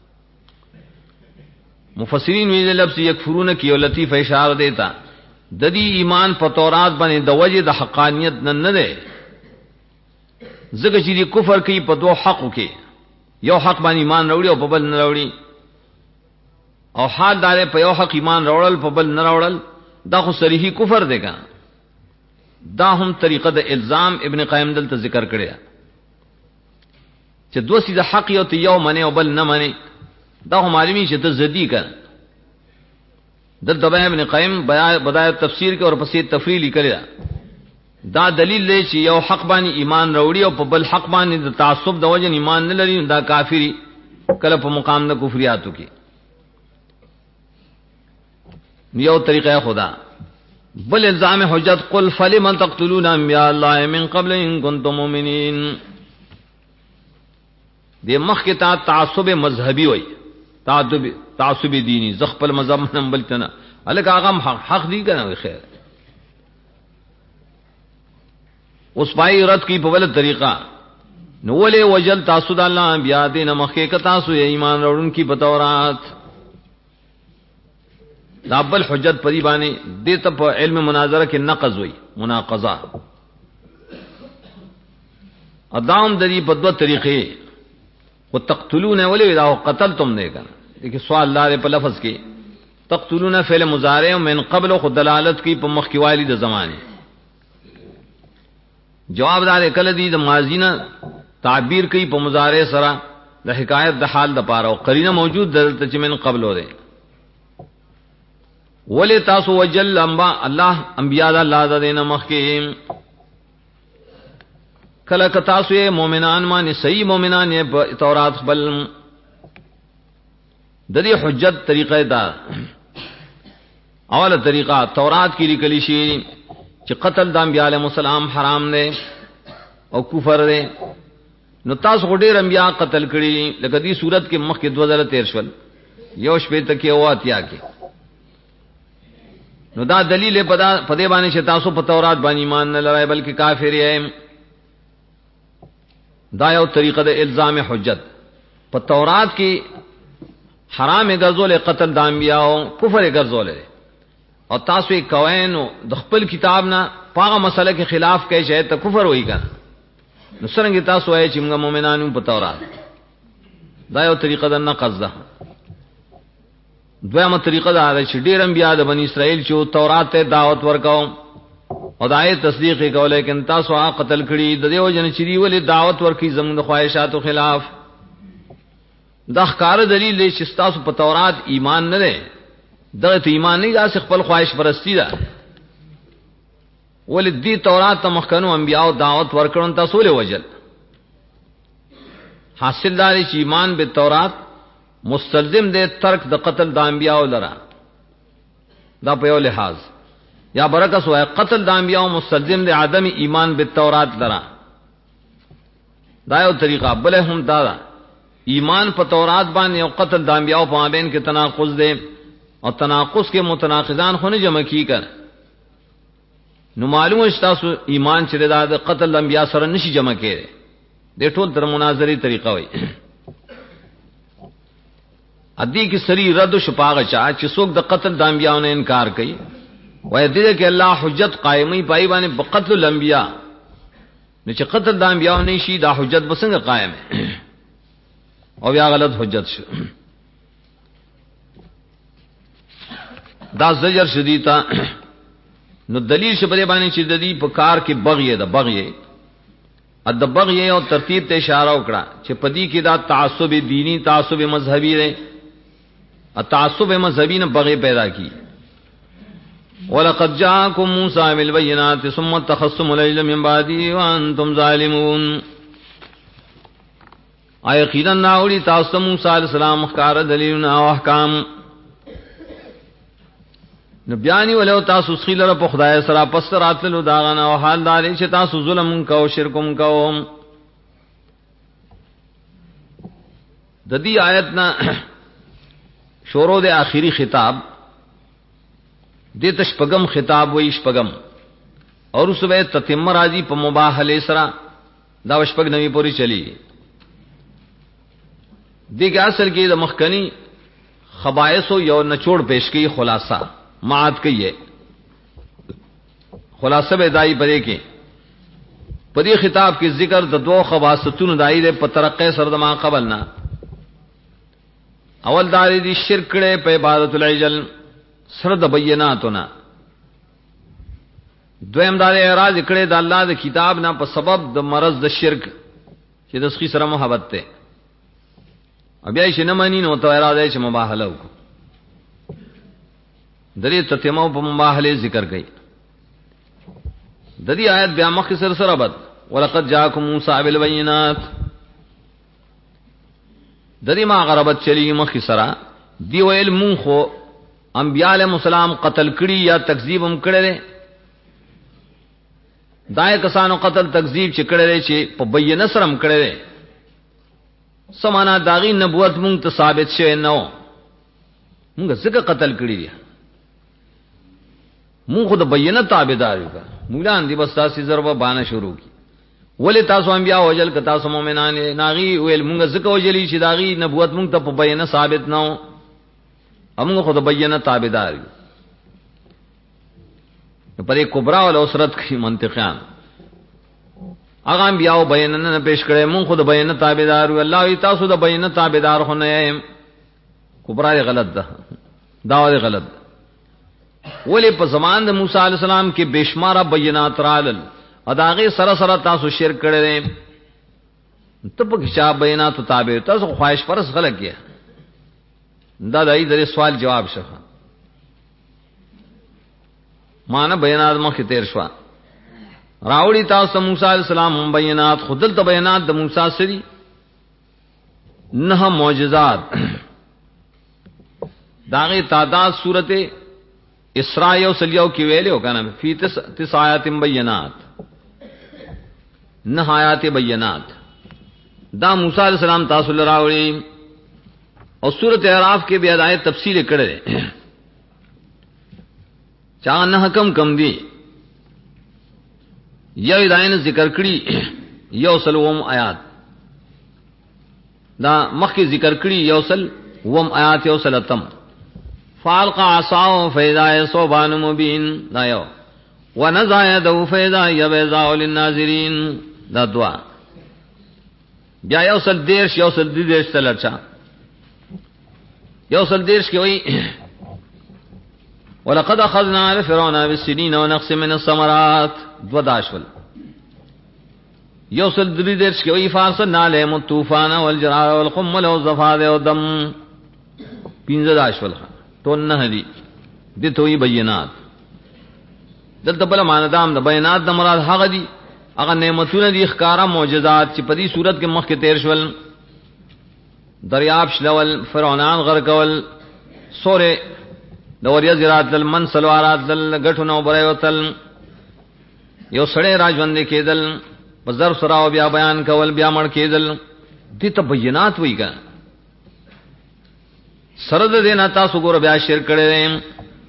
Speaker 1: مفسرین وی لفظ یکفرون کی او لطیف اشاره دیتا د دې ایمان په تورات باندې د وجه د حقانیت نه ده زګه چې کفر کوي په دوه حقو کې یو حق باندې ایمان راوړي او په بل نه راوړي او حال دار په یو حق ایمان راوړل په بل نه راوړل دا خو صریحي کفر دی کا دا هم طریقه د الزام ابن قیم دلته ذکر کړی چې دوه سیده حق یو ته یو منی او بل نه منی دا هم معلومی چې ته زدی کا دلته ابن قیم بدایت تفسیر کې اور پسې تفریلی کړی دا دلیل دی چې یو حق باندې ایمان راوړي او په بل حق باندې د تعصب د وجه ایمان نه لري دا کافری کله په مقام د کفریاتو کې یو طریقہ خدا بل الزام حجت قل فلم تقتلون انبیاء الله من قبل ان کنتم مؤمنین دې مخ کې تا تعصب مذهبي وای تعصب دینی زخپل مذهب نه بلتنه الک هغه حق دی کنه خیر اس پای رد کی په بل طریقہ نو ولې وجل تاسو د الله انبیاء دې نه مخ کې ک تاسو ایمان وروړون کی بتورات دا بل حجت پری باندې دې ته په علم مناظره کې نقض وي مناقضه ادم د دې په دوه طریقې او تقتلون ولې دا قتلتم نه کنه دغه سوال لاره په لفظ کې تقتلون فعل مضارع من قبل خود دلالت کی په مخ کې والی د زمانه جواب دار کله دې د ماضی نه تعبیر کوي په مضارع سره د حکایت د حال د پاره او قرینه موجود دلته چې من قبل وره ولی تاسو وجل انبا الله انبیاء د الله د دینه مخ کې کله ک تاسو مؤمنان باندې صحیح مؤمنان یې په تورات بل د دې حجت طریقه دا اوله طریقه تورات کې لیکل شي چې قتل د انبیاء علیهم السلام حرام دی او کفر دی نو تاسو ډېر انبیاء قتل کړي لکه دې صورت کې مخ کې 2013 شول یو شپه تک یو اتیا کې نو دا دلیل په دې باندې چې تاسو په تورات باندې ایمان نه لرئ بلکې کافر یې دا یو طریقه د الزام حجت په تورات کې حرام ګرځول قتل د انبیاء او کفر ګرځول او تاسو یې کوین د خپل کتاب نه پاغه مسله کې خلاف کوي چې ته کفر وایي کنه نو څنګه تاسو وایي چې موږ مؤمنانو په تورات دا یو طریقه ده نقض ده دویمه طریقه ده چې ډیر انبیا د بنی اسرائیل چې تورات ته دعوت ورکاو او دای تصدیق کوي لیکن تاسو هغه قتل کړي د دیو جن چې دی ولې دعوت ورکي زموږ د خواهشاتو خلاف دا ښکار دلیل دی چې تاسو په تورات ایمان نه لرئ دغه ته ایمان نه دا خپل خواهش پرستی ده ولې دی تورات ته مخکنو انبیاء دعوت ورکړون تاسو له وجل حاصل دار چې ایمان به تورات مستلزم دے ترک د قتل د انبیاء لرا دا په یو لحاظ یا برکس وای قتل د انبیاء مستلزم دے عدم ایمان بالتورات لرا دا یو طریقہ بل هم دا ایمان په تورات باندې او قتل د انبیاء په مابین کې تناقض دے او تناقض کې متناقضان خو نه جمع کی کر نو معلومه تاسو ایمان چې د قتل د انبیاء سره نشي جمع کړي د ټول تر مناظري طریقہ وای ادی کی سری رد شپاغ چا چې څوک د قتل د انبیاء نه انکار کوي وای دې کې الله حجت قائمي پای باندې بقتل الانبیاء نه چې قتل د انبیاء نه شي دا حجت بسنګ قائم او بیا غلط حجت شو دا زجر شدیدا نو دلیل شپه باندې چې د دې په کار کې بغي ده بغي اد بغي او ترتیب ته اشاره وکړه چې پدی کې دا تعصب دینی تعصب مذهبی ده التعصب مذهبی نے بغي پیدا کی ولقد جاءكم موسى بالبينات ثم اتخذتم العجل من بعده وانتم ظالمون یقینا ناولی تاسو موسی علیہ السلام مخکار دلیلنا او احکام نبیانی ولو تاسو خیلره په خدای سره پس راتلو داغنا او حال دار چې تاسو ظلم کو شرکم کو د دې آیت نا شورو د آخری خطاب د تشپغم خطاب وې شپغم اور صبح تتم راضی په مباهله سره دا شپغ نوی پوری چلی دغه اصل کې د مخکنی خبائث یو نچوڑ پیش کی خلاصہ معاد کیه خلاصہ به دای پرې کې پدې خطاب کې ذکر د دوه خواصتونو دای د پترقه سره د ما قبلنا اول دار دي شرک کړي په عبادت العجل سره د بیناتونه دویم دار اعراض کړي د الله د کتاب نه په سبب د مرض د شرک چې د سخی سره محبت ته بیا چې نه مانی نو ته اراده چې مباهله وکړه درې تتمو په مباهله ذکر کړي د دې آیت بیا مخ سره سره بد ولقد جاءكم موسى بالبينات د دې ما غربت چلی مخ سره دی ویل مون خو انبیاء علیهم السلام قتل کړي یا تکذیب هم کړي دای کسانو قتل تکذیب چې کړي چې په بینه سره هم کړي سمانا داغي نبوت مونږ ته ثابت شوه نو مونږ څنګه قتل کړی دي مونږ خو د بینه تابعدار یو مولان دي بس تاسو ضربه باندې شروع کی ولې تاسو انبیا وجل ک تاسو مؤمنان ناغي ویل مونږ څنګه وجلی چې داغي نبوت مونږ ته په بینه ثابت نو موږ خو د بینه تابعدار یو په دې کبرا ول اوسرت کې منطقيان اغه انبیاء بیان نه پیش کړي مون خود بیان تابعدار الله ای تاسو د بیان تابعدار خو نه یم کبرا غلط ده دا غلط ولی په زمان د موسی علی السلام کې بشماره بینات رالل اداغه سره سره تاسو شرک کړي ته په کې بیانات تابع تاسو خواهش پرس غلط کیه دا دای د سوال جواب شفه مان بیانات مخ تیر شو راوڑی تاسو موسی علیہ السلام بینات خودل ته بینات د موسی سری نه معجزات داغه تعداد سورته اسراء یو سلیو کې ویلو کنه فی تس آیات بینات نه آیات بینات دا موسی علیہ السلام تاسو لراوړي او سورته اعراف کې بیا د تفصیل کړه چا نه حکم کم دی یو داین ذکر کړي یو سلوم آیات دا مخکې ذکر کړي یو سل وم آیات یو سلتم فالق عصاو فاذا صوبان مبین دا یو ونزع يده فإذا هي بيضاء للناظرين. دا دعا بیا یوصل دیرش یوصل دیرش تلرچا یوصل دیرش کی وئی ولقد اخذنا آل فرعون بالسنين ونقص من الثمرات. دو داشول یوصل دیرش کی وئی فارسلنا عليهم الطوفان والجراد والقمل والضفادع والدم. پینځه داشول تو نه دي دي توي بینات. دلته بل ماندام د بیانات د مراد هغه دي هغه نعمتونه دي ښکارا معجزات چې په دې صورت کې مخ کې تیر شول. دریاب شلول، فرعونان غرقول، سورې د وریا زراعت المن سلوارات دل غټونو برایوتل، یو سړی راځوندې کېدل، په زر سره او بیا بیان کول، بیا مړ کېدل. دې ته بیانات وایي ګا. سره د دې نه تاسو ګور بیا شرک کړي.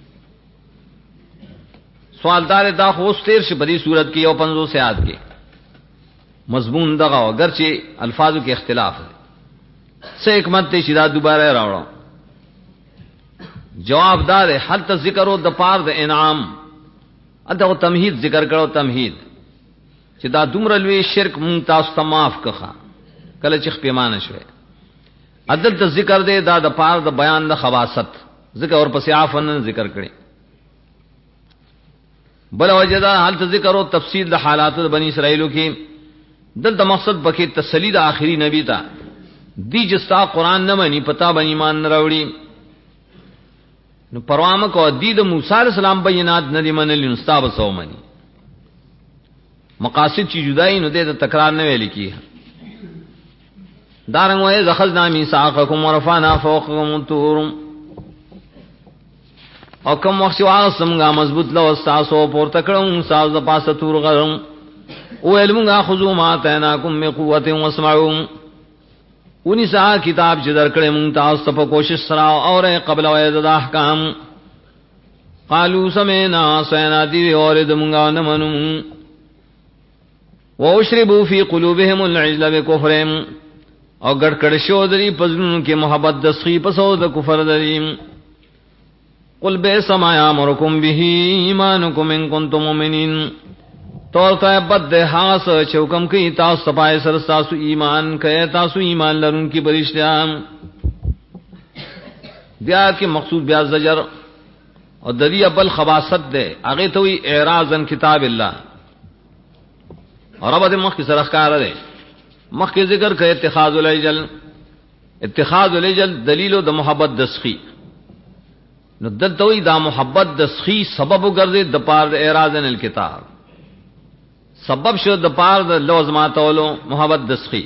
Speaker 1: سوال دار دا خو تیر شي په دې صورت کې یو 50 آیات کې مضمون دغه اگرچه الفاظو کې اختلاف ہے. څه حکمت ته شیدا دوباره راوړو. جواب دار حل ته ذکر او د پار د انعام اته تمهید ذکر کړو. تمهید چې دا دومره لوی شرک مونږ تاسو ته معاف کړه کله چې پیمانه شوه. عدل ته ذکر دے دا د پار د بیان د خواصت ذکر اور پس عفن ذکر کړي. بل وجدا حل ته ذکر او تفصیل د حالات د بنی اسرائیلو کې دلته مقصد بکې تسلی د آخري نبی ته دی جستا قران نه مانی پتا باندې ایمان نه راوړي. نو پروامه کو دی د موسی علیہ السلام بینات نه دی منل نستا بسو مانی مقاصد چې جدای نو د تکرار نه ویل کی. دارنګ وای زخذنا میثاقکم ورفعنا فوقکم الطور. او کوم وخت واسمغه مضبوط لو تاسو پورته کړم تاسو د پاسه تور غرم او علمغه خذو ما تناکم من قوت واسمعوا. ونساء کتاب چې درکړې مونږ تاسو په کوشش سره او قبل وایذ احکام. قالوا سمعنا سمعنا دی اور دمغه نه منو. واشربوا في قلوبهم العجل بكفرهم. او ګډ کړه شو دری پزنو کې محبت د سخی په سو د کفر دریم. قل بئس ما یامرکم به ایمانکم ان کنتم مؤمنین. تو ته بد حاس چوکم کی تاسو صفای سر تاسو ایمان کئ تاسو ایمان لرون کی برشتام. بیا کې مقصود بیا زجر او دریه بل خواصت ده هغه ته وی اعراضن کتاب الله. اور ابد مخ کی سره ښکار ده مخ کې ذکر کئ اتخاذ العجل. اتخاذ العجل دلیل د محبت د سخی. نو دلته وی دا محبت د سخی سبب وګرځي د پار د اعراضن الکتاب. سبب شو د پار د لوزماتولو محبت د سخی.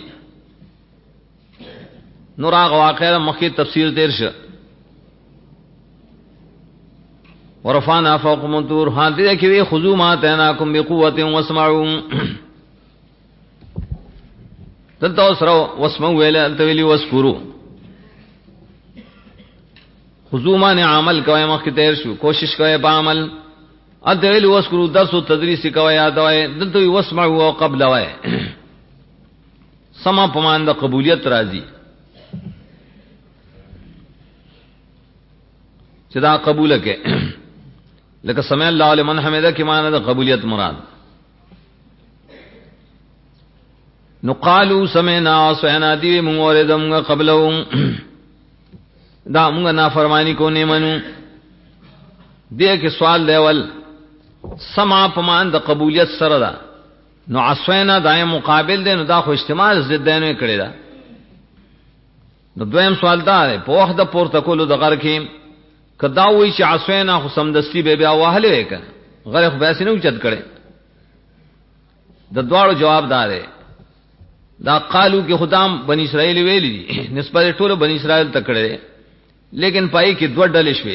Speaker 1: نور هغه واقعه مخکې تفسیر تیر شه. ورفعنا فوقكم الطور. ها دې کې وی خذو ما تناکم بقوت واسمعوا. دلته سره واسمعوا ویل ویلی واسکرو. خذو ما نه عمل کوي مخکې تیر شو کوشش کوي په عمل. ادل واسکرو درس او تدریس کوي یاد وای. دلته واسمعوا او قبل وای سما پمان د قبولیت راځي چې دا قبول کې لکه سمع الله لمن حمده کې معنی د قبولیت مراد. نو قالوا سمعنا وسمعنا دی موږ اوریدم قبلهم دا موږ نافرمانی کو نه منو. دې کې سوال دیول سمع پمان د قبولیت سره دا. نو عصینا دای مقابل دی. نو دا خو استعمال زدانه کړی دا. نو دویم سوال دا په وخت د پورتکولو د غر کې کدا وی چې عصینا خو سمدستی به بیا وهله وکړه غره خو بیاسې نه اوچت کړي. د دواړو جواب دار دا قالو کې خدام بنی اسرائیل ویلي دي نسبت ټولو بنی اسرائیل ته کړي. لیکن پای کې دوه ډلې شوې.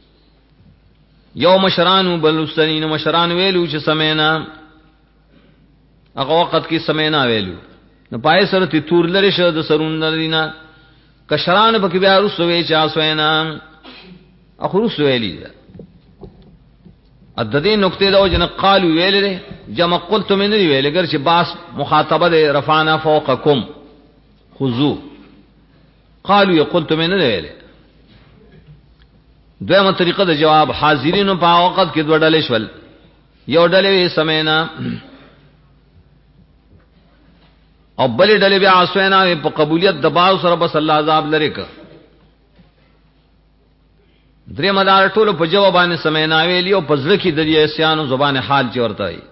Speaker 1: یو مشرانو بلوستنین مشران ویلو چې سمینا هغه وخت کې سمینا ویلو. نو پای سره تی تور لري شه د سرون لرینا کشران په کې بیا رسوي چا سوینا اخروس ویلی. ا د دې نقطې دا جن قالو ویل جمع قلت من ویل اگر چې باس مخاطبه ده رفعنا فوقکم خذو. قالو قلت من ویل. دویمه طریقه د جواب حاضرینو په وخت کې دوه ډلې شول. یو ډلې سمینا او بلې ډلې بیا اسوینا په قبولیت دباو سره بس الله عذاب لري ک درې مدار ټولو په جوابانه سمینا ویلی او پزړه کې د دې اسیانو زبان حال چې ورته وي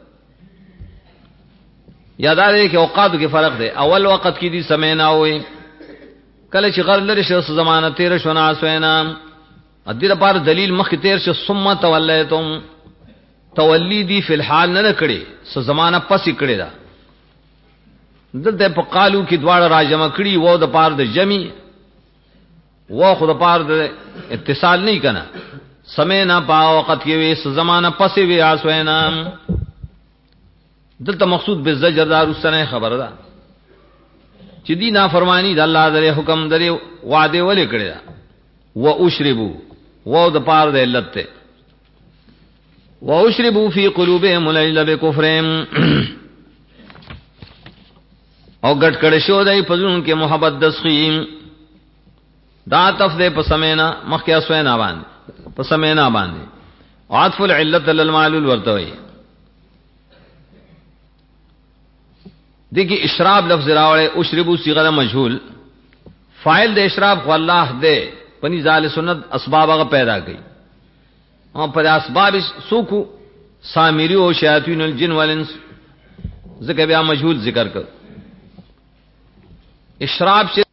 Speaker 1: یادار کې اوقاتو کې فرق دی. اول وخت کې دي سمینا وي کله چې غر لري شو زمانه تیر شو نه اسوینا ادي لپاره دلیل مخ تیر شو ثم تولیتم تولی دی فی الحال نه کړي س زمانہ پسې کړي دا دلته په قالو کې دواړه راجمه کړي وو د پاره د جمی وو خو د پاره د اتصال نه کنا سمینا په وخت کې وي س زمانہ پسې وي اسوینا دلته مقصود به زجر دار وسنه خبر ده چې دی نافرمانی د الله د حکم درې وعده ولې کړی دا و اشربو وو د پاره د علت ته واشربوا في قلوبهم العجل بكفرهم او ګټ کړه شو دای پزون کې محبت دسخیم دا تفده په سمینا مخکیا سوینا باندې په سمینا باندې عطف العلت للمعلول ورتوي دغه اشراب لفظ راوړې اشربوا صيغه مجهول فاعل د اشراب خو الله دې پني ځال سنت اسباب هغه پیدا کړي او پر اسباب سوکو سامری او شیاطین الجن والانس ذکر بیا مجهول ذکر کر اشراب